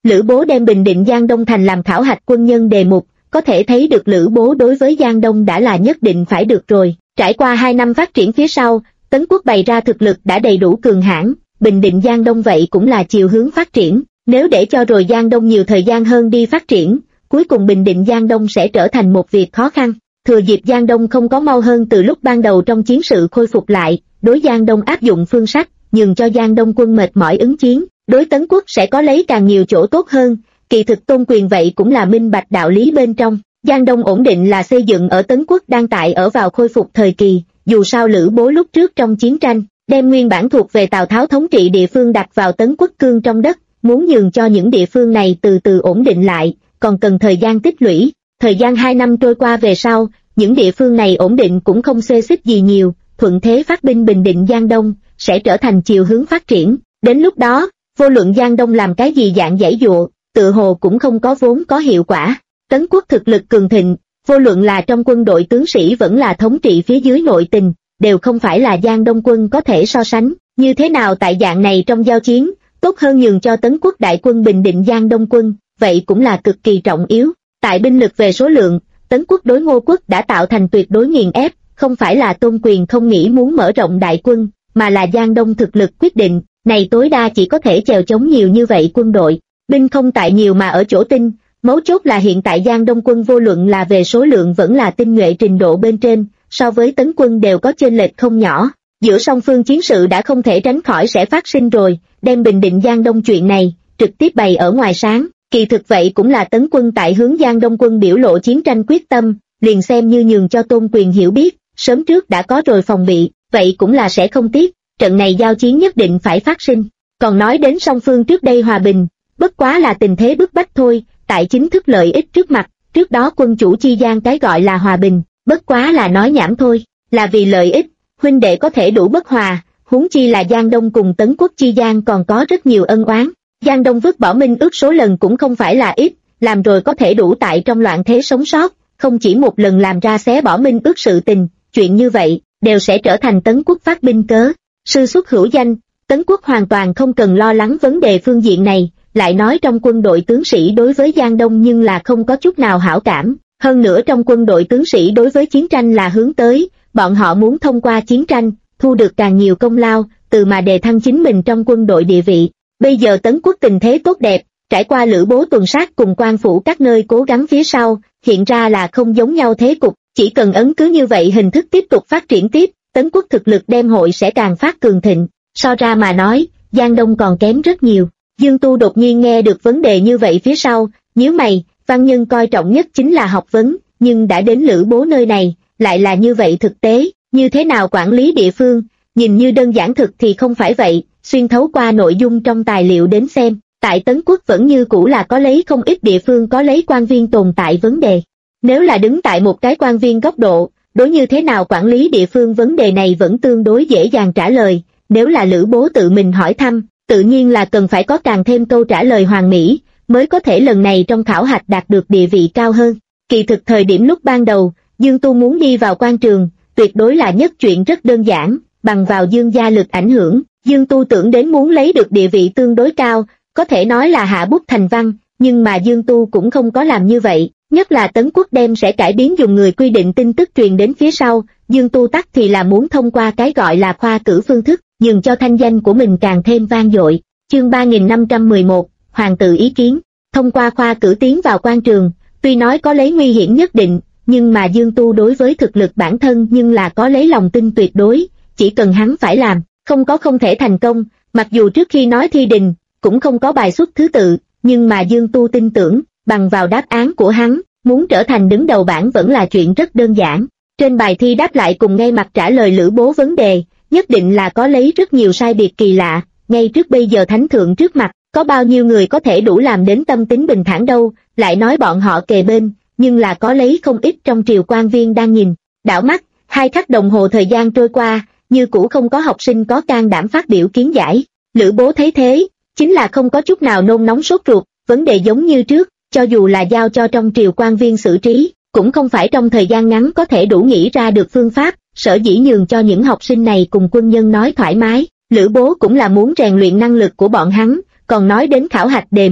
Lữ Bố đem Bình Định Giang Đông thành làm khảo hạch quân nhân đề mục, có thể thấy được Lữ Bố đối với Giang Đông đã là nhất định phải được rồi. Trải qua 2 năm phát triển phía sau, Tấn quốc bày ra thực lực đã đầy đủ cường hãn, Bình Định Giang Đông vậy cũng là chiều hướng phát triển. Nếu để cho rồi Giang Đông nhiều thời gian hơn đi phát triển, cuối cùng Bình Định Giang Đông sẽ trở thành một việc khó khăn. Thừa dịp Giang Đông không có mau hơn từ lúc ban đầu trong chiến sự khôi phục lại, đối Giang Đông áp dụng phương sách, nhường cho Giang Đông quân mệt mỏi ứng chiến, đối Tấn quốc sẽ có lấy càng nhiều chỗ tốt hơn. Kỳ thực Tôn Quyền vậy cũng là minh bạch đạo lý bên trong. Giang Đông ổn định là xây dựng ở Tấn quốc đang tại ở vào khôi phục thời kỳ, dù sao Lữ Bố lúc trước trong chiến tranh, đem nguyên bản thuộc về Tào Tháo thống trị địa phương đặt vào Tấn quốc cương trong đất, muốn nhường cho những địa phương này từ từ ổn định lại, còn cần thời gian tích lũy. Thời gian 2 năm trôi qua về sau, những địa phương này ổn định cũng không xê xích gì nhiều, thuận thế phát binh Bình Định Giang Đông, sẽ trở thành chiều hướng phát triển. Đến lúc đó, vô luận Giang Đông làm cái gì dạng giãy giụa, tự hồ cũng không có vốn có hiệu quả. Tấn quốc thực lực cường thịnh, vô luận là trong quân đội tướng sĩ vẫn là thống trị phía dưới nội tình, đều không phải là Giang Đông quân có thể so sánh. Như thế nào tại dạng này trong giao chiến, tốt hơn nhường cho Tấn quốc đại quân Bình Định Giang Đông quân, vậy cũng là cực kỳ trọng yếu. Tại binh lực về số lượng, Tấn quốc đối Ngô quốc đã tạo thành tuyệt đối nghiền ép, không phải là Tôn Quyền không nghĩ muốn mở rộng đại quân, mà là Giang Đông thực lực quyết định, này tối đa chỉ có thể chèo chống nhiều như vậy quân đội. Binh không tại nhiều mà ở chỗ tinh, mấu chốt là hiện tại Giang Đông quân vô luận là về số lượng vẫn là tinh nhuệ trình độ bên trên, so với Tấn quân đều có chênh lệch không nhỏ. Giữa song phương chiến sự đã không thể tránh khỏi sẽ phát sinh rồi, đem Bình Định Giang Đông chuyện này trực tiếp bày ở ngoài sáng. Kỳ thực vậy cũng là Tấn quân tại hướng Giang Đông quân biểu lộ chiến tranh quyết tâm, liền xem như nhường cho Tôn Quyền hiểu biết, sớm trước đã có rồi phòng bị, vậy cũng là sẽ không tiếc, trận này giao chiến nhất định phải phát sinh. Còn nói đến song phương trước đây hòa bình, bất quá là tình thế bức bách thôi, tại chính thức lợi ích trước mặt, trước đó quân chủ chi gian cái gọi là hòa bình, bất quá là nói nhảm thôi, là vì lợi ích, huynh đệ có thể đủ bất hòa, huống chi là Giang Đông cùng Tấn quốc chi gian còn có rất nhiều ân oán. Giang Đông vứt bỏ minh ước số lần cũng không phải là ít, làm rồi có thể đủ tại trong loạn thế sống sót, không chỉ một lần làm ra xé bỏ minh ước sự tình, chuyện như vậy, đều sẽ trở thành Tấn quốc phát binh cớ. Sư xuất hữu danh, Tấn quốc hoàn toàn không cần lo lắng vấn đề phương diện này, lại nói trong quân đội tướng sĩ đối với Giang Đông nhưng là không có chút nào hảo cảm, hơn nữa trong quân đội tướng sĩ đối với chiến tranh là hướng tới, bọn họ muốn thông qua chiến tranh, thu được càng nhiều công lao, từ mà đề thăng chính mình trong quân đội địa vị. Bây giờ Tấn quốc tình thế tốt đẹp, trải qua Lữ Bố tuần sát cùng quan phủ các nơi cố gắng phía sau, hiện ra là không giống nhau thế cục, chỉ cần ấn cứ như vậy hình thức tiếp tục phát triển tiếp, Tấn quốc thực lực đem hội sẽ càng phát cường thịnh. So ra mà nói, Giang Đông còn kém rất nhiều. Dương Tu đột nhiên nghe được vấn đề như vậy phía sau, nhíu mày, văn nhân coi trọng nhất chính là học vấn, nhưng đã đến Lữ Bố nơi này, lại là như vậy thực tế, như thế nào quản lý địa phương, nhìn như đơn giản thực thì không phải vậy. Xuyên thấu qua nội dung trong tài liệu đến xem, tại Tấn quốc vẫn như cũ là có lấy không ít địa phương có lấy quan viên tồn tại vấn đề. Nếu là đứng tại một cái quan viên góc độ, đối như thế nào quản lý địa phương vấn đề này vẫn tương đối dễ dàng trả lời, nếu là Lữ Bố tự mình hỏi thăm, tự nhiên là cần phải có càng thêm câu trả lời hoàn mỹ, mới có thể lần này trong khảo hạch đạt được địa vị cao hơn. Kỳ thực thời điểm lúc ban đầu, Dương Tu muốn đi vào quan trường, tuyệt đối là nhất chuyện rất đơn giản, bằng vào Dương gia lực ảnh hưởng. Dương Tu tưởng đến muốn lấy được địa vị tương đối cao, có thể nói là hạ bút thành văn, nhưng mà Dương Tu cũng không có làm như vậy, nhất là Tấn quốc đem sẽ cải biến dùng người quy định tin tức truyền đến phía sau, Dương Tu tắc thì là muốn thông qua cái gọi là khoa cử phương thức, nhường cho thanh danh của mình càng thêm vang dội. Chương 3511, Hoàng tự ý kiến, thông qua khoa cử tiến vào quan trường, tuy nói có lấy nguy hiểm nhất định, nhưng mà Dương Tu đối với thực lực bản thân nhưng là có lấy lòng tin tuyệt đối, chỉ cần hắn phải làm, không thể thành công, mặc dù trước khi nói thi đình, cũng không có bài xuất thứ tự, nhưng mà Dương Tu tin tưởng, bằng vào đáp án của hắn, muốn trở thành đứng đầu bảng vẫn là chuyện rất đơn giản. Trên bài thi đáp lại cùng ngay mặt trả lời Lữ Bố vấn đề, nhất định là có lấy rất nhiều sai biệt kỳ lạ, ngay trước bây giờ thánh thượng trước mặt, có bao nhiêu người có thể đủ làm đến tâm tính bình thản đâu, lại nói bọn họ kề bên, nhưng là có lấy không ít trong triều quan viên đang nhìn, đảo mắt, 2 khắc đồng hồ thời gian trôi qua, như cũ không có học sinh có can đảm phát biểu kiến giải. Lữ Bố thấy thế, chính là không có chút nào nôn nóng sốt ruột, vấn đề giống như trước, cho dù là giao cho trong triều quan viên xử trí, cũng không phải trong thời gian ngắn có thể đủ nghĩ ra được phương pháp, sở dĩ nhường cho những học sinh này cùng quân nhân nói thoải mái. Lữ Bố cũng là muốn rèn luyện năng lực của bọn hắn, còn nói đến khảo hạch đề mục,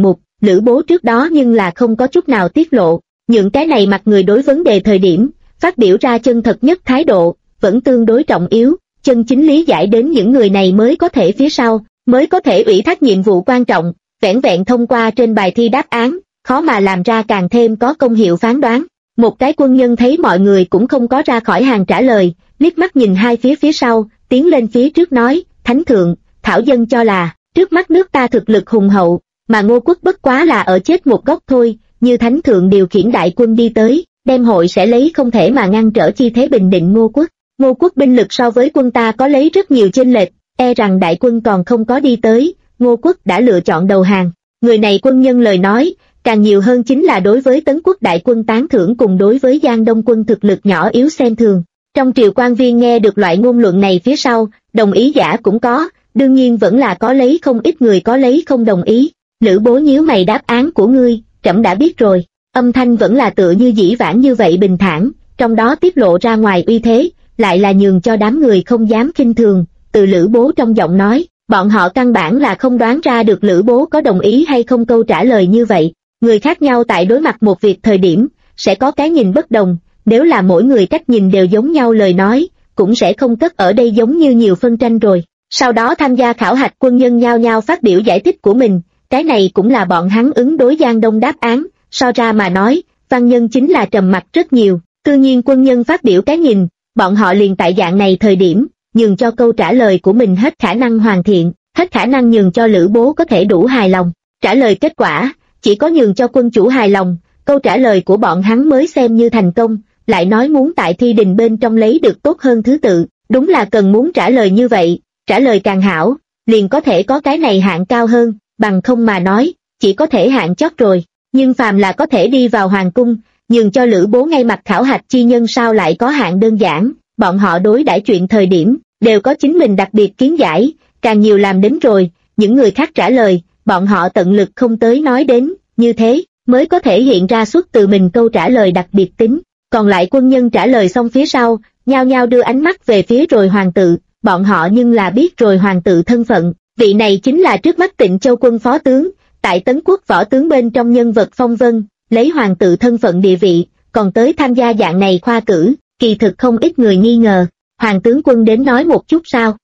Lữ Bố trước đó nhưng là không có chút nào tiết lộ, những cái này mặt người đối vấn đề thời điểm, phát biểu ra chân thật nhất thái độ, vẫn tương đối trọng yếu, chân chính lý giải đến những người này mới có thể phía sau, mới có thể ủy thác nhiệm vụ quan trọng, vẻn vẹn thông qua trên bài thi đáp án, khó mà làm ra càng thêm có công hiệu phán đoán. Một cái quân nhân thấy mọi người cũng không có ra khỏi hàng trả lời, liếc mắt nhìn hai phía sau, tiến lên phía trước nói, Thánh thượng, thảo dân cho là, trước mắt nước ta thực lực hùng hậu, mà Ngô quốc bất quá là ở chết một góc thôi, như Thánh thượng điều khiển đại quân đi tới, đem hội sẽ lấy không thể mà ngăn trở chi thế bình định Ngô quốc. Ngô quốc binh lực so với quân ta có lấy rất nhiều chênh lệch, e rằng đại quân còn không có đi tới, Ngô quốc đã lựa chọn đầu hàng. Người này quân nhân lời nói, càng nhiều hơn chính là đối với Tấn quốc đại quân tán thưởng cùng đối với Giang Đông quân thực lực nhỏ yếu xem thường. Trong triều quan viên nghe được loại ngôn luận này phía sau, đồng ý giả cũng có, đương nhiên vẫn là có lấy không ít người có lấy không đồng ý. Lữ Bố nhíu mày, đáp án của ngươi, trẫm đã biết rồi. Âm thanh vẫn là tựa như dĩ vãng như vậy bình thản, trong đó tiết lộ ra ngoài uy thế, lại là nhường cho đám người không dám khinh thường. Từ Lữ Bố trong giọng nói, bọn họ căn bản là không đoán ra được Lữ Bố có đồng ý hay không câu trả lời như vậy. Người khác nhau tại đối mặt một việc thời điểm, sẽ có cái nhìn bất đồng, nếu là mỗi người cách nhìn đều giống nhau lời nói, cũng sẽ không cất ở đây giống như nhiều phân tranh rồi. Sau đó tham gia khảo hạch quân nhân nhao nhao phát biểu giải thích của mình, cái này cũng là bọn hắn ứng đối Giang Đông đáp án, so ra mà nói, văn nhân chính là trầm mặc rất nhiều, tự nhiên quân nhân phát biểu cái nhìn, bọn họ liền tại dạng này thời điểm, nhường cho câu trả lời của mình hết khả năng hoàn thiện, hết khả năng nhường cho Lữ Bố có thể đủ hài lòng, trả lời kết quả, chỉ có nhường cho quân chủ hài lòng, câu trả lời của bọn hắn mới xem như thành công, lại nói muốn tại thi đình bên trong lấy được tốt hơn thứ tự, đúng là cần muốn trả lời như vậy, trả lời càng hảo, liền có thể có cái này hạng cao hơn, bằng không mà nói, chỉ có thể hạng chót rồi, nhưng phàm là có thể đi vào hoàng cung, nhường cho Lữ Bố ngay mặt khảo hạch chi nhân sao lại có hạng đơn giản, bọn họ đối đãi chuyện thời điểm, đều có chính mình đặc biệt kiến giải, càng nhiều làm đến rồi, những người khác trả lời, bọn họ tận lực không tới nói đến, như thế, mới có thể hiện ra xuất từ mình câu trả lời đặc biệt tính. Còn lại quân nhân trả lời xong phía sau, nhao nhao đưa ánh mắt về phía rồi hoàng tự, bọn họ nhưng là biết rồi hoàng tự thân phận, vị này chính là trước mắt Tịnh Châu quân phó tướng, tại Tấn quốc võ tướng bên trong nhân vật phong vân, lấy hoàng tự thân phận địa vị, còn tới tham gia dạng này khoa cử, kỳ thực không ít người nghi ngờ, hoàng tướng quân đến nói một chút sao.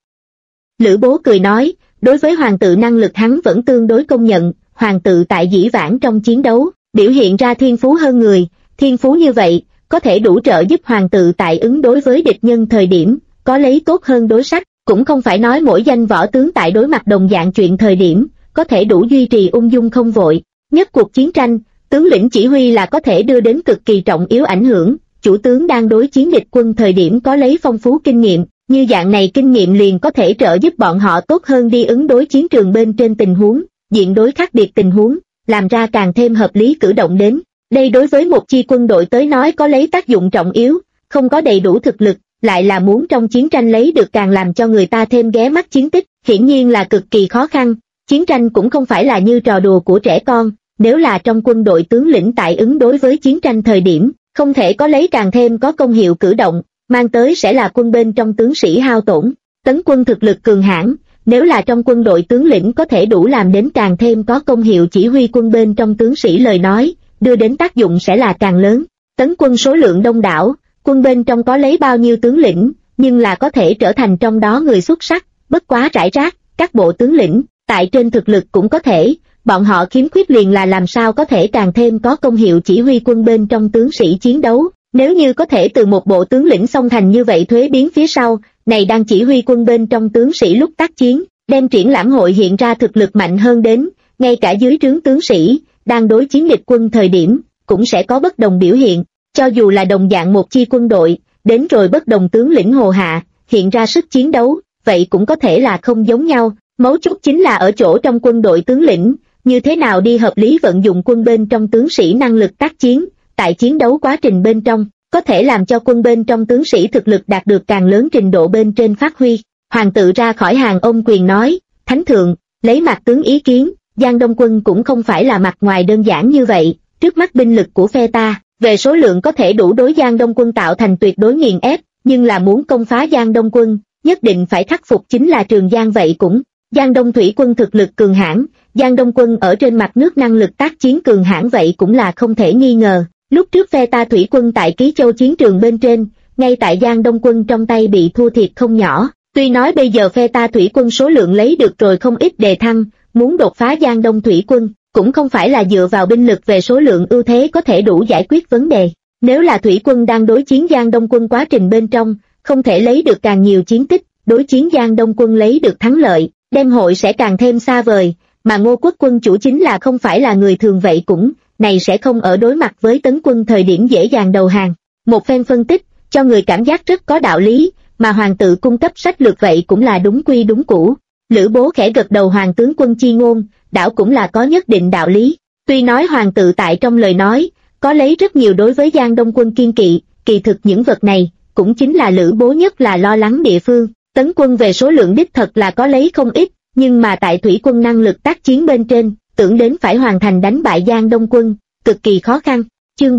Lữ Bố cười nói, đối với hoàng tự năng lực hắn vẫn tương đối công nhận, hoàng tự tại dĩ vãng trong chiến đấu, biểu hiện ra thiên phú hơn người, thiên phú như vậy, có thể đủ trợ giúp hoàng tự tại ứng đối với địch nhân thời điểm, có lấy tốt hơn đối sách, cũng không phải nói mỗi danh võ tướng tại đối mặt đồng dạng chuyện thời điểm, có thể đủ duy trì ung dung không vội. Nhất cuộc chiến tranh, tướng lĩnh chỉ huy là có thể đưa đến cực kỳ trọng yếu ảnh hưởng, chủ tướng đang đối chiến địch quân thời điểm có lấy phong phú kinh nghiệm, như dạng này kinh nghiệm liền có thể trợ giúp bọn họ tốt hơn đi ứng đối chiến trường bên trên tình huống, diện đối khác biệt tình huống, làm ra càng thêm hợp lý cử động đến. Đây đối với một chi quân đội tới nói có lấy tác dụng trọng yếu, không có đầy đủ thực lực, lại là muốn trong chiến tranh lấy được càng làm cho người ta thêm ghé mắt chiến tích, hiển nhiên là cực kỳ khó khăn. Chiến tranh cũng không phải là như trò đùa của trẻ con, nếu là trong quân đội tướng lĩnh tại ứng đối với chiến tranh thời điểm, không thể có lấy càng thêm có công hiệu cử động, mang tới sẽ là quân bên trong tướng sĩ hao tổn. Tấn quân thực lực cường hãn, nếu là trong quân đội tướng lĩnh có thể đủ làm đến càng thêm có công hiệu chỉ huy quân bên trong tướng sĩ lời nói, đưa đến tác dụng sẽ là càng lớn. Tấn quân số lượng đông đảo, quân bên trong có lấy bao nhiêu tướng lĩnh, nhưng là có thể trở thành trong đó người xuất sắc, bất quá rải rác, các bộ tướng lĩnh, tại trên thực lực cũng có thể, bọn họ khiếm khuyết liền là làm sao có thể càng thêm có công hiệu chỉ huy quân bên trong tướng sĩ chiến đấu. Nếu như có thể từ một bộ tướng lĩnh song thành như vậy thuế biến phía sau, này đang chỉ huy quân bên trong tướng sĩ lúc tác chiến, đem triển lãm hội hiện ra thực lực mạnh hơn đến, ngay cả dưới trướng tướng sĩ, đang đối chiến địch quân thời điểm, cũng sẽ có bất đồng biểu hiện, cho dù là đồng dạng một chi quân đội, đến rồi bất đồng tướng lĩnh hồ hạ, hiện ra sức chiến đấu, vậy cũng có thể là không giống nhau, mấu chốt chính là ở chỗ trong quân đội tướng lĩnh, như thế nào đi hợp lý vận dụng quân bên trong tướng sĩ năng lực tác chiến, tại chiến đấu quá trình bên trong, có thể làm cho quân bên trong tướng sĩ thực lực đạt được càng lớn trình độ bên trên phát huy. Hoàng tự ra khỏi hàng ôm quyền nói, Thánh thượng, lấy mặt tướng ý kiến, Giang Đông quân cũng không phải là mặt ngoài đơn giản như vậy, trước mắt binh lực của phe ta, về số lượng có thể đủ đối Giang Đông quân tạo thành tuyệt đối nghiền ép, nhưng là muốn công phá Giang Đông quân, nhất định phải khắc phục chính là Trường Giang vậy cũng Giang Đông thủy quân thực lực cường hãn, Giang Đông quân ở trên mặt nước năng lực tác chiến cường hãn vậy cũng là không thể nghi ngờ. Lúc trước phe ta thủy quân tại Ký Châu chiến trường bên trên, ngay tại Giang Đông quân trong tay bị thua thiệt không nhỏ. Tuy nói bây giờ phe ta thủy quân số lượng lấy được rồi không ít đề thăng, muốn đột phá Giang Đông thủy quân, cũng không phải là dựa vào binh lực về số lượng ưu thế có thể đủ giải quyết vấn đề. Nếu là thủy quân đang đối chiến Giang Đông quân quá trình bên trong, không thể lấy được càng nhiều chiến tích, đối chiến Giang Đông quân lấy được thắng lợi, đem hội sẽ càng thêm xa vời, mà Ngô Quốc quân chủ chính là không phải là người thường vậy cũng, này sẽ không ở đối mặt với Tấn quân thời điểm dễ dàng đầu hàng. Một phen phân tích, cho người cảm giác rất có đạo lý, mà hoàng tự cung cấp sách lược vậy cũng là đúng quy đúng cũ. Lữ Bố khẽ gật đầu hoàng tướng quân chi ngôn, đảo cũng là có nhất định đạo lý. Tuy nói hoàng tự tại trong lời nói, có lấy rất nhiều đối với Giang Đông quân kiên kỵ, kỳ thực những vật này, cũng chính là Lữ Bố nhất là lo lắng địa phương. Tấn quân về số lượng đích thật là có lấy không ít, nhưng mà tại thủy quân năng lực tác chiến bên trên, tưởng đến phải hoàn thành đánh bại Giang Đông quân, cực kỳ khó khăn. Chương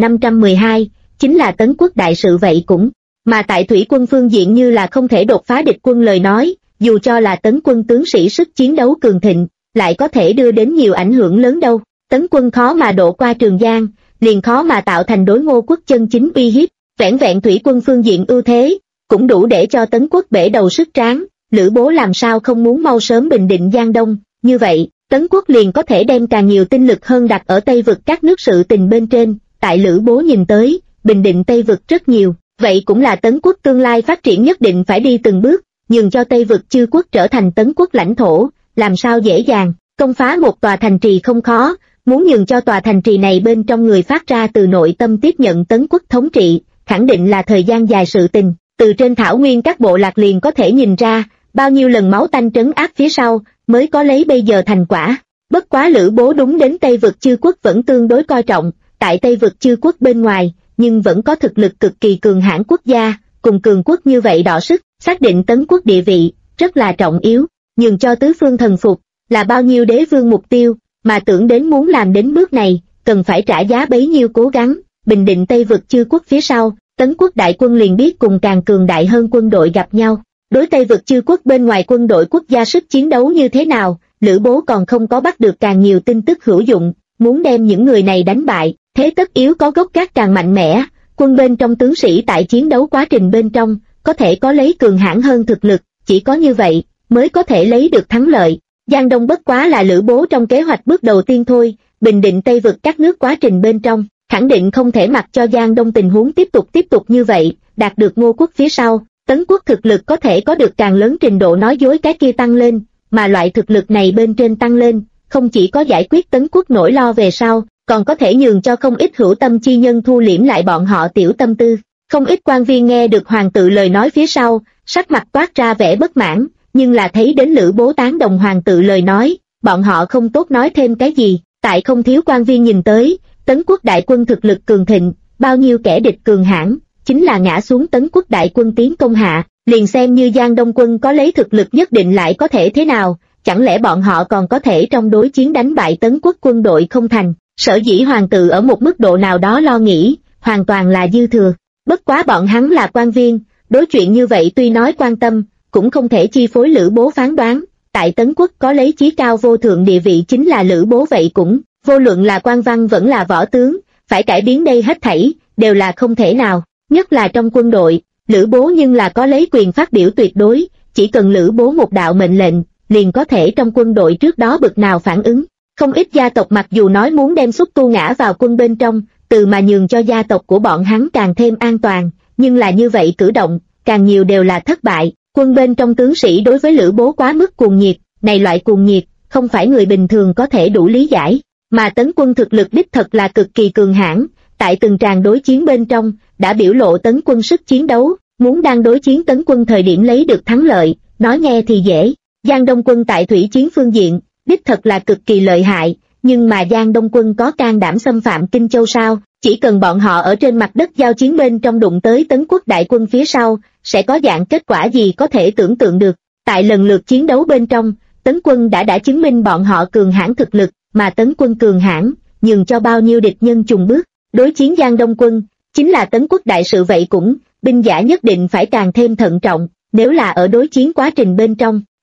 3512, chính là Tấn quốc đại sự vậy cũng, mà tại thủy quân phương diện như là không thể đột phá địch quân lời nói, dù cho là Tấn quân tướng sĩ sức chiến đấu cường thịnh, lại có thể đưa đến nhiều ảnh hưởng lớn đâu. Tấn quân khó mà độ qua Trường Giang, liền khó mà tạo thành đối Ngô quốc chân chính uy hiếp, vẻn vẹn thủy quân phương diện ưu thế, cũng đủ để cho Tấn quốc bể đầu sức tráng. Lữ Bố làm sao không muốn mau sớm bình định Giang Đông, như vậy, Tấn quốc liền có thể đem càng nhiều tinh lực hơn đặt ở Tây vực các nước sự tình bên trên. Tại Lữ Bố nhìn tới, bình định Tây vực rất nhiều, vậy cũng là Tấn quốc tương lai phát triển nhất định phải đi từng bước, nhường cho Tây vực chư quốc trở thành Tấn quốc lãnh thổ, làm sao dễ dàng. Công phá một tòa thành trì không khó, muốn nhường cho tòa thành trì này bên trong người phát ra từ nội tâm tiếp nhận Tấn quốc thống trị, khẳng định là thời gian dài sự tình. Từ trên thảo nguyên các bộ lạc liền có thể nhìn ra, bao nhiêu lần máu tanh trấn áp phía sau, mới có lấy bây giờ thành quả. Bất quá Lữ Bố đúng đến Tây vực chư quốc vẫn tương đối coi trọng, tại Tây vực chư quốc bên ngoài, nhưng vẫn có thực lực cực kỳ cường hãn quốc gia, cùng cường quốc như vậy đọ sức, xác định Tấn quốc địa vị, rất là trọng yếu, nhường cho tứ phương thần phục, là bao nhiêu đế vương mục tiêu, mà tưởng đến muốn làm đến bước này, cần phải trả giá bấy nhiêu cố gắng, bình định Tây vực chư quốc phía sau, Tấn quốc đại quân liền biết cùng càng cường đại hơn quân đội gặp nhau. Đối Tây vực chư quốc bên ngoài quân đội quốc gia sức chiến đấu như thế nào, Lữ Bố còn không có bắt được càng nhiều tin tức hữu dụng, muốn đem những người này đánh bại, thế tất yếu có gốc gác càng mạnh mẽ, quân bên trong tướng sĩ tại chiến đấu quá trình bên trong, có thể có lấy cường hãn hơn thực lực, chỉ có như vậy, mới có thể lấy được thắng lợi. Giang Đông bất quá là Lữ Bố trong kế hoạch bước đầu tiên thôi, bình định Tây vực các nước quá trình bên trong, khẳng định không thể mặc cho Giang Đông tình huống tiếp tục như vậy, đạt được Ngô quốc phía sau, Tấn quốc thực lực có thể có được càng lớn trình độ nói dối cái kia tăng lên, mà loại thực lực này bên trên tăng lên, không chỉ có giải quyết Tấn quốc nỗi lo về sau, còn có thể nhường cho không ít hữu tâm chi nhân thu liễm lại bọn họ tiểu tâm tư. Không ít quan viên nghe được hoàng tự lời nói phía sau, sắc mặt toát ra vẻ bất mãn, nhưng là thấy đến Lữ Bố tán đồng hoàng tự lời nói, bọn họ không tốt nói thêm cái gì. Tại không thiếu quan viên nhìn tới, Tấn quốc đại quân thực lực cường thịnh, bao nhiêu kẻ địch cường hãn, chính là ngã xuống Tấn quốc đại quân tiến công hạ, liền xem như Giang Đông quân có lấy thực lực nhất định lại có thể thế nào, chẳng lẽ bọn họ còn có thể trong đối chiến đánh bại Tấn quốc quân đội không thành. Sở dĩ hoàng tự ở một mức độ nào đó lo nghĩ, hoàn toàn là dư thừa. Bất quá bọn hắn là quan viên, đối chuyện như vậy tuy nói quan tâm, cũng không thể chi phối Lữ Bố phán đoán. Tại Tấn quốc có lấy chí cao vô thượng địa vị chính là Lữ Bố vậy cũng, vô luận là quan văn vẫn là võ tướng, phải cải biến đây hết thảy, đều là không thể nào. Nhất là trong quân đội, Lữ Bố nhưng là có lấy quyền phát biểu tuyệt đối, chỉ cần Lữ Bố một đạo mệnh lệnh, liền có thể trong quân đội trước đó bực nào phản ứng. Không ít gia tộc mặc dù nói muốn đem xúc tu ngã vào quân bên trong, từ mà nhường cho gia tộc của bọn hắn càng thêm an toàn, nhưng là như vậy cử động, càng nhiều đều là thất bại. Quân bên trong tướng sĩ đối với Lữ Bố quá mức cuồng nhiệt, này loại cuồng nhiệt, không phải người bình thường có thể đủ lý giải, mà Tấn quân thực lực đích thật là cực kỳ cường hãn, tại từng tràng đối chiến bên trong, đã biểu lộ Tấn quân sức chiến đấu, muốn đang đối chiến Tấn quân thời điểm lấy được thắng lợi, nói nghe thì dễ. Giang Đông quân tại thủy chiến phương diện, đích thật là cực kỳ lợi hại, nhưng mà Giang Đông quân có can đảm xâm phạm Kinh Châu sao? Chỉ cần bọn họ ở trên mặt đất giao chiến bên trong đụng tới Tấn quốc đại quân phía sau, sẽ có dạng kết quả gì có thể tưởng tượng được. Tại lần lượt chiến đấu bên trong, Tấn quân đã chứng minh bọn họ cường hãn thực lực, mà Tấn quân cường hãn, nhường cho bao nhiêu địch nhân chùng bước. Đối chiến Giang Đông quân, chính là Tấn quốc đại sự vậy cũng, binh giả nhất định phải càng thêm thận trọng, nếu là ở đối chiến quá trình bên trong,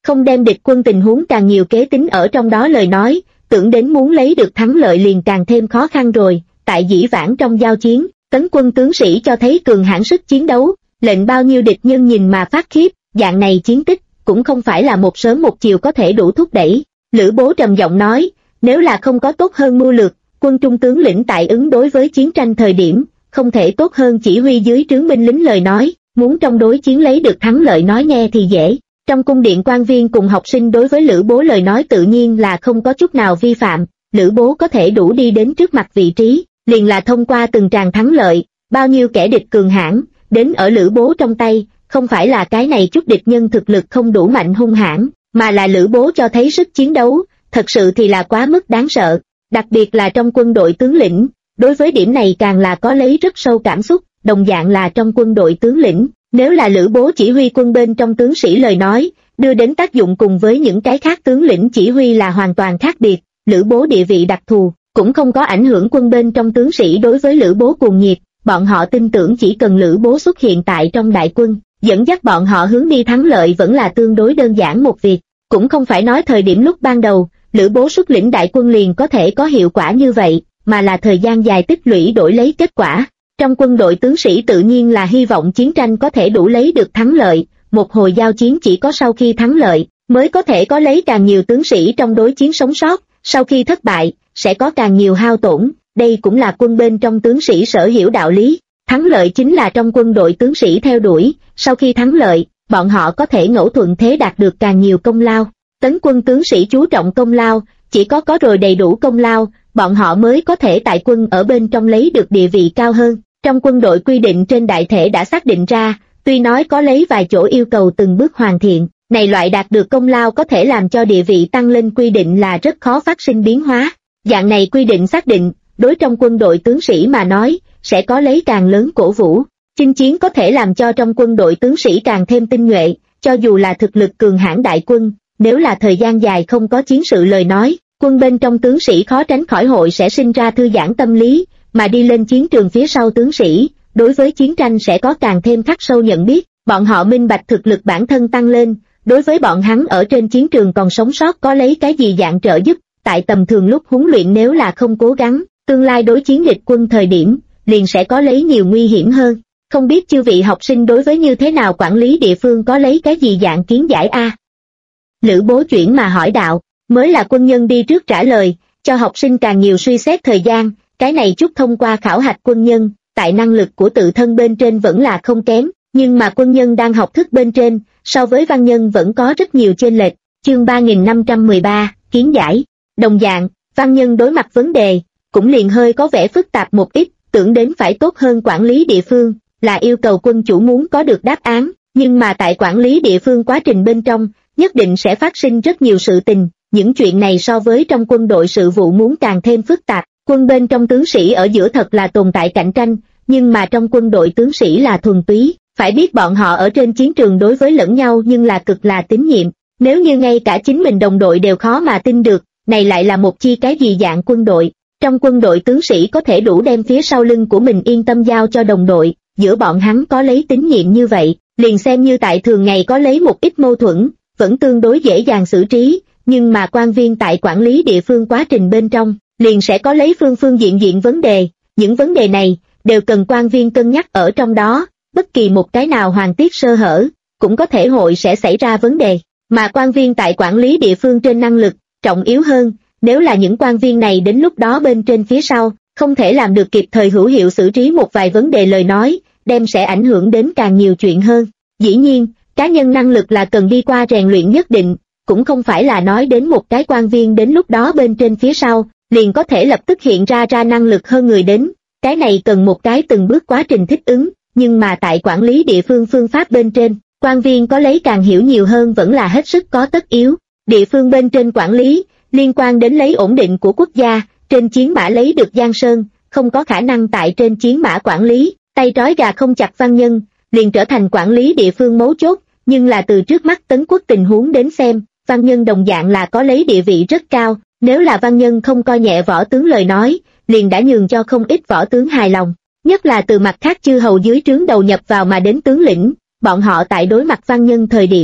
không đem địch quân tình huống càng nhiều kế tính ở trong đó lời nói, tưởng đến muốn lấy được thắng lợi liền càng thêm khó khăn rồi. Tại dĩ vãng trong giao chiến, tấn quân tướng sĩ cho thấy cường hãn sức chiến đấu, lệnh bao nhiêu địch nhân nhìn mà phát khiếp, dạng này chiến tích, cũng không phải là một sớm một chiều có thể đủ thúc đẩy. Lữ Bố trầm giọng nói, nếu là không có tốt hơn mưu lược, quân trung tướng lĩnh tại ứng đối với chiến tranh thời điểm, không thể tốt hơn chỉ huy dưới trướng binh lính lời nói, muốn trong đối chiến lấy được thắng lợi nói nghe thì dễ. Trong cung điện quan viên cùng học sinh đối với Lữ Bố lời nói tự nhiên là không có chút nào vi phạm, Lữ Bố có thể đủ đi đến trước mặt vị trí, liền là thông qua từng tràng thắng lợi, bao nhiêu kẻ địch cường hãn, đến ở Lữ Bố trong tay, không phải là cái này chút địch nhân thực lực không đủ mạnh hung hãn, mà là Lữ Bố cho thấy sức chiến đấu, thật sự thì là quá mức đáng sợ, đặc biệt là trong quân đội tướng lĩnh, đối với điểm này càng là có lấy rất sâu cảm xúc, đồng dạng là trong quân đội tướng lĩnh, nếu là Lữ Bố chỉ huy quân bên trong tướng sĩ lời nói, đưa đến tác dụng cùng với những cái khác tướng lĩnh chỉ huy là hoàn toàn khác biệt, Lữ Bố địa vị đặc thù, cũng không có ảnh hưởng quân bên trong tướng sĩ đối với Lữ Bố cuồng nhiệt, bọn họ tin tưởng chỉ cần Lữ Bố xuất hiện tại trong đại quân, dẫn dắt bọn họ hướng đi thắng lợi vẫn là tương đối đơn giản một việc, cũng không phải nói thời điểm lúc ban đầu, Lữ Bố xuất lĩnh đại quân liền có thể có hiệu quả như vậy, mà là thời gian dài tích lũy đổi lấy kết quả. Trong quân đội tướng sĩ tự nhiên là hy vọng chiến tranh có thể đủ lấy được thắng lợi, một hồi giao chiến chỉ có sau khi thắng lợi, mới có thể có lấy càng nhiều tướng sĩ trong đối chiến sống sót, sau khi thất bại, sẽ có càng nhiều hao tổn, đây cũng là quân bên trong tướng sĩ sở hiểu đạo lý. Thắng lợi chính là trong quân đội tướng sĩ theo đuổi, sau khi thắng lợi, bọn họ có thể ngẫu thuận thế đạt được càng nhiều công lao. Tấn quân tướng sĩ chú trọng công lao, chỉ có rồi đầy đủ công lao, bọn họ mới có thể tại quân ở bên trong lấy được địa vị cao hơn. Trong quân đội quy định trên đại thể đã xác định ra, tuy nói có lấy vài chỗ yêu cầu từng bước hoàn thiện, này loại đạt được công lao có thể làm cho địa vị tăng lên quy định là rất khó phát sinh biến hóa. Dạng này quy định xác định, đối trong quân đội tướng sĩ mà nói, sẽ có lấy càng lớn cổ vũ. Chinh chiến có thể làm cho trong quân đội tướng sĩ càng thêm tinh nhuệ, cho dù là thực lực cường hãn đại quân, nếu là thời gian dài không có chiến sự lời nói, quân bên trong tướng sĩ khó tránh khỏi hội sẽ sinh ra thư giãn tâm lý, mà đi lên chiến trường phía sau tướng sĩ, đối với chiến tranh sẽ có càng thêm khắc sâu nhận biết, bọn họ minh bạch thực lực bản thân tăng lên, đối với bọn hắn ở trên chiến trường còn sống sót có lấy cái gì dạng trợ giúp, tại tầm thường lúc huấn luyện nếu là không cố gắng, tương lai đối chiến địch quân thời điểm, liền sẽ có lấy nhiều nguy hiểm hơn. Không biết chư vị học sinh đối với như thế nào quản lý địa phương có lấy cái gì dạng kiến giải a? Lữ Bố chuyển mà hỏi đạo, mới là quân nhân đi trước trả lời, cho học sinh càng nhiều suy xét thời gian, cái này chút thông qua khảo hạch quân nhân, tại năng lực của tự thân bên trên vẫn là không kém, nhưng mà quân nhân đang học thức bên trên, so với văn nhân vẫn có rất nhiều chênh lệch. Chương 3513, kiến giải. Đồng dạng, văn nhân đối mặt vấn đề, cũng liền hơi có vẻ phức tạp một ít, tưởng đến phải tốt hơn quản lý địa phương, là yêu cầu quân chủ muốn có được đáp án, nhưng mà tại quản lý địa phương quá trình bên trong, nhất định sẽ phát sinh rất nhiều sự tình, những chuyện này so với trong quân đội sự vụ muốn càng thêm phức tạp, quân bên trong tướng sĩ ở giữa thật là tồn tại cạnh tranh, nhưng mà trong quân đội tướng sĩ là thuần túy, phải biết bọn họ ở trên chiến trường đối với lẫn nhau nhưng là cực là tín nhiệm, nếu như ngay cả chính mình đồng đội đều khó mà tin được, này lại là một chi cái gì dạng quân đội. Trong quân đội tướng sĩ có thể đủ đem phía sau lưng của mình yên tâm giao cho đồng đội, giữa bọn hắn có lấy tín nhiệm như vậy, liền xem như tại thường ngày có lấy một ít mâu thuẫn, vẫn tương đối dễ dàng xử trí, nhưng mà quan viên tại quản lý địa phương quá trình bên trong, liền sẽ có lấy phương diện vấn đề, những vấn đề này, đều cần quan viên cân nhắc ở trong đó, bất kỳ một cái nào hoàn tiết sơ hở, cũng có thể hội sẽ xảy ra vấn đề, mà quan viên tại quản lý địa phương trên năng lực, trọng yếu hơn. Nếu là những quan viên này đến lúc đó bên trên phía sau, không thể làm được kịp thời hữu hiệu xử trí một vài vấn đề lời nói, đem sẽ ảnh hưởng đến càng nhiều chuyện hơn. Dĩ nhiên, cá nhân năng lực là cần đi qua rèn luyện nhất định, cũng không phải là nói đến một cái quan viên đến lúc đó bên trên phía sau, liền có thể lập tức hiện ra năng lực hơn người đến, cái này cần một cái từng bước quá trình thích ứng, nhưng mà tại quản lý địa phương phương pháp bên trên, quan viên có lấy càng hiểu nhiều hơn vẫn là hết sức có tất yếu. Địa phương bên trên quản lý, liên quan đến lấy ổn định của quốc gia, trên chiến mã lấy được giang sơn, không có khả năng tại trên chiến mã quản lý, tay trói gà không chặt văn nhân, liền trở thành quản lý địa phương mấu chốt, nhưng là từ trước mắt Tấn Quốc tình huống đến xem, văn nhân đồng dạng là có lấy địa vị rất cao, nếu là văn nhân không coi nhẹ võ tướng lời nói, liền đã nhường cho không ít võ tướng hài lòng, nhất là từ mặt khác chư hầu dưới trướng đầu nhập vào mà đến tướng lĩnh, bọn họ tại đối mặt văn nhân thời điểm,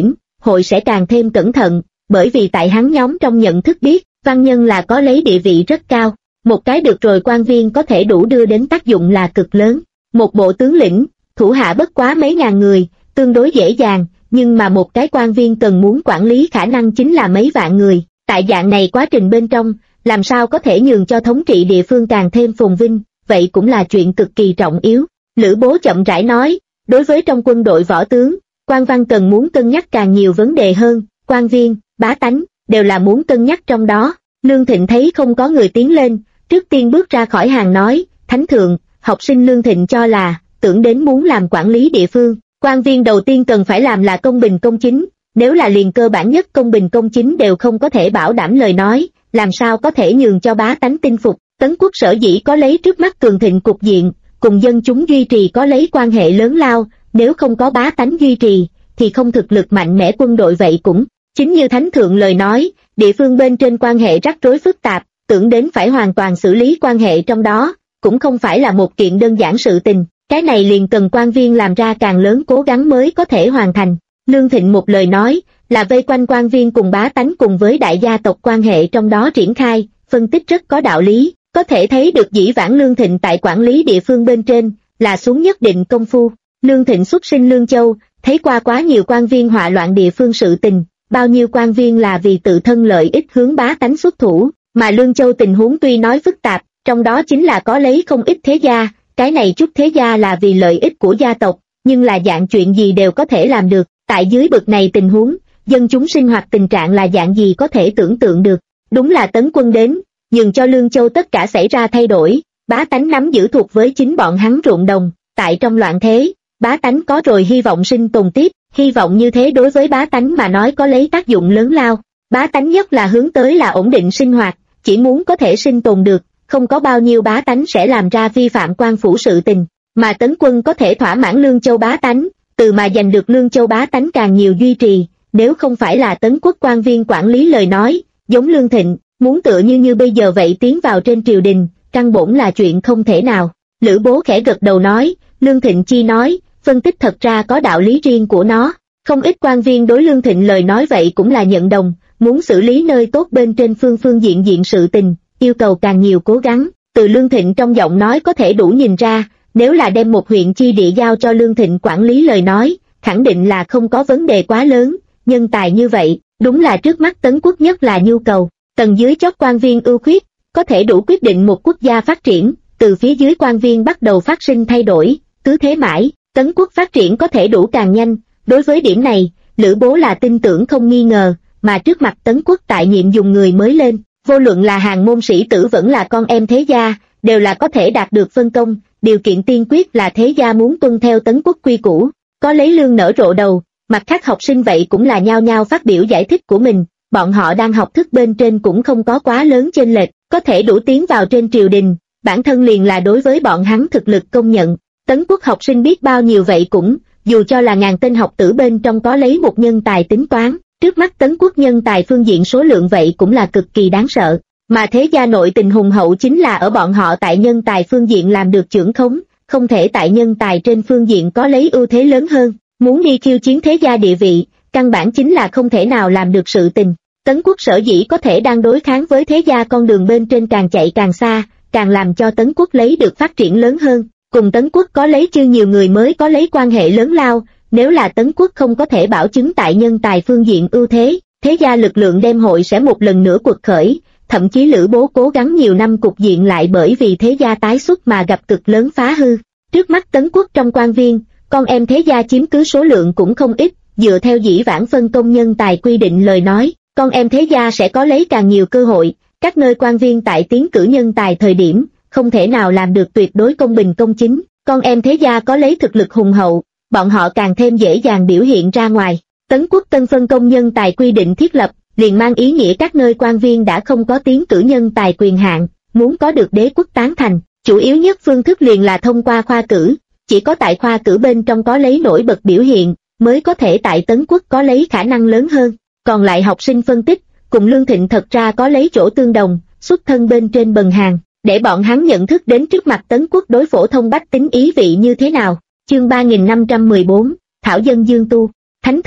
hội sẽ càng thêm cẩn thận, bởi vì tại hắn nhóm trong nhận thức biết, văn nhân là có lấy địa vị rất cao. Một cái được rồi quan viên có thể đủ đưa đến tác dụng là cực lớn. Một bộ tướng lĩnh, thủ hạ bất quá mấy ngàn người, tương đối dễ dàng, nhưng mà một cái quan viên cần muốn quản lý khả năng chính là mấy vạn người. Tại dạng này quá trình bên trong, làm sao có thể nhường cho thống trị địa phương càng thêm phồn vinh, vậy cũng là chuyện cực kỳ trọng yếu. Lữ Bố chậm rãi nói, đối với trong quân đội võ tướng, quan văn cần muốn cân nhắc càng nhiều vấn đề hơn, quan viên, bá tánh, đều là muốn cân nhắc trong đó. Lương Thịnh thấy không có người tiến lên, trước tiên bước ra khỏi hàng nói, Thánh thượng, học sinh Lương Thịnh cho là, tưởng đến muốn làm quản lý địa phương, quan viên đầu tiên cần phải làm là công bình công chính, nếu là liền cơ bản nhất công bình công chính đều không có thể bảo đảm lời nói, làm sao có thể nhường cho bá tánh tin phục. Tấn quốc sở dĩ có lấy trước mắt cường thịnh cục diện, cùng dân chúng duy trì có lấy quan hệ lớn lao, nếu không có bá tánh duy trì, thì không thực lực mạnh mẽ quân đội vậy cũng, chính như Thánh thượng lời nói, địa phương bên trên quan hệ rắc rối phức tạp, tưởng đến phải hoàn toàn xử lý quan hệ trong đó, cũng không phải là một kiện đơn giản sự tình, cái này liền cần quan viên làm ra càng lớn cố gắng mới có thể hoàn thành. Lương Thịnh một lời nói, là vây quanh quan viên cùng bá tánh cùng với đại gia tộc quan hệ trong đó triển khai, phân tích rất có đạo lý, có thể thấy được dĩ vãng Lương Thịnh tại quản lý địa phương bên trên, là xuống nhất định công phu. Lương Thịnh xuất sinh Lương Châu, thấy qua quá nhiều quan viên họa loạn địa phương sự tình, bao nhiêu quan viên là vì tự thân lợi ích hướng bá tánh xuất thủ, mà Lương Châu tình huống tuy nói phức tạp, trong đó chính là có lấy không ít thế gia, cái này chút thế gia là vì lợi ích của gia tộc, nhưng là dạng chuyện gì đều có thể làm được, tại dưới bực này tình huống, dân chúng sinh hoạt tình trạng là dạng gì có thể tưởng tượng được. Đúng là Tấn quân đến, nhường cho Lương Châu tất cả xảy ra thay đổi, bá tánh nắm giữ thuộc với chính bọn hắn ruộng đồng, tại trong loạn thế, bá tánh có rồi hy vọng sinh tồn tiếp, hy vọng như thế đối với bá tánh mà nói có lấy tác dụng lớn lao. Bá tánh nhất là hướng tới là ổn định sinh hoạt, chỉ muốn có thể sinh tồn được, không có bao nhiêu bá tánh sẽ làm ra vi phạm quan phủ sự tình, mà Tấn quân có thể thỏa mãn Lương Châu bá tánh, từ mà giành được Lương Châu bá tánh càng nhiều duy trì, nếu không phải là Tấn quốc quan viên quản lý lời nói, giống Lương Thịnh, muốn tựa như bây giờ vậy tiến vào trên triều đình, căn bổn là chuyện không thể nào. Lữ Bố khẽ gật đầu nói, Lương Thịnh chi nói, phân tích thật ra có đạo lý riêng của nó, không ít quan viên đối Lương Thịnh lời nói vậy cũng là nhận đồng, muốn xử lý nơi tốt bên trên phương diện sự tình, yêu cầu càng nhiều cố gắng, từ Lương Thịnh trong giọng nói có thể đủ nhìn ra, nếu là đem một huyện chi địa giao cho Lương Thịnh quản lý lời nói, khẳng định là không có vấn đề quá lớn, nhân tài như vậy, đúng là trước mắt Tấn quốc nhất là nhu cầu, tầng dưới chót quan viên ưu khuyết, có thể đủ quyết định một quốc gia phát triển, từ phía dưới quan viên bắt đầu phát sinh thay đổi, cứ thế mãi, Tấn quốc phát triển có thể đủ càng nhanh, đối với điểm này, Lữ Bố là tin tưởng không nghi ngờ, mà trước mặt Tấn quốc tại nhiệm dùng người mới lên, vô luận là hàng môn sĩ tử vẫn là con em thế gia, đều là có thể đạt được phân công, điều kiện tiên quyết là thế gia muốn tuân theo Tấn quốc quy củ, có lấy lương nở rộ đầu, mặt khác học sinh vậy cũng là nhao nhao phát biểu giải thích của mình, bọn họ đang học thức bên trên cũng không có quá lớn chênh lệch, có thể đủ tiến vào trên triều đình, bản thân liền là đối với bọn hắn thực lực công nhận. Tấn quốc học sinh biết bao nhiêu vậy cũng, dù cho là ngàn tên học tử bên trong có lấy một nhân tài tính toán, trước mắt Tấn quốc nhân tài phương diện số lượng vậy cũng là cực kỳ đáng sợ, mà thế gia nội tình hùng hậu chính là ở bọn họ tại nhân tài phương diện làm được chưởng khống, không thể tại nhân tài trên phương diện có lấy ưu thế lớn hơn, muốn đi khiêu chiến thế gia địa vị, căn bản chính là không thể nào làm được sự tình. Tấn quốc sở dĩ có thể đang đối kháng với thế gia con đường bên trên càng chạy càng xa, càng làm cho Tấn quốc lấy được phát triển lớn hơn, cùng Tấn quốc có lấy chưa nhiều người mới có lấy quan hệ lớn lao, nếu là Tấn quốc không có thể bảo chứng tại nhân tài phương diện ưu thế, thế gia lực lượng đem hội sẽ một lần nữa quật khởi, thậm chí Lữ Bố cố gắng nhiều năm cục diện lại bởi vì thế gia tái xuất mà gặp cực lớn phá hư. Trước mắt Tấn quốc trong quan viên, con em thế gia chiếm cứ số lượng cũng không ít, dựa theo dĩ vãng phân công nhân tài quy định lời nói, con em thế gia sẽ có lấy càng nhiều cơ hội, các nơi quan viên tại tiến cử nhân tài thời điểm, không thể nào làm được tuyệt đối công bình công chính, con em thế gia có lấy thực lực hùng hậu, bọn họ càng thêm dễ dàng biểu hiện ra ngoài. Tấn quốc tân phân công nhân tài quy định thiết lập, liền mang ý nghĩa các nơi quan viên đã không có tiến cử nhân tài quyền hạn, muốn có được đế quốc tán thành, chủ yếu nhất phương thức liền là thông qua khoa cử, chỉ có tại khoa cử bên trong có lấy nổi bật biểu hiện, mới có thể tại Tấn quốc có lấy khả năng lớn hơn, còn lại học sinh phân tích, cùng Lương Thịnh thật ra có lấy chỗ tương đồng, xuất thân bên trên bần hàng, để bọn hắn nhận thức đến trước mặt Tấn quốc đối phổ thông bách tính ý vị như thế nào. Chương 3514, Thảo dân Dương Tu. Thánh thượng,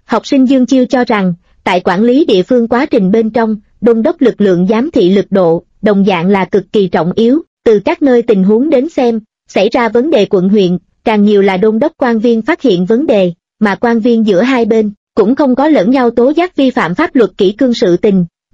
Học sinh Dương Chiêu cho rằng, tại quản lý địa phương quá trình bên trong, đôn đốc lực lượng giám thị lực độ, đồng dạng là cực kỳ trọng yếu, từ các nơi tình huống đến xem, xảy ra vấn đề quận huyện, càng nhiều là đôn đốc quan viên phát hiện vấn đề, mà quan viên giữa hai bên, cũng không có lẫn nhau tố giác vi phạm pháp luật kỷ cương sự tình,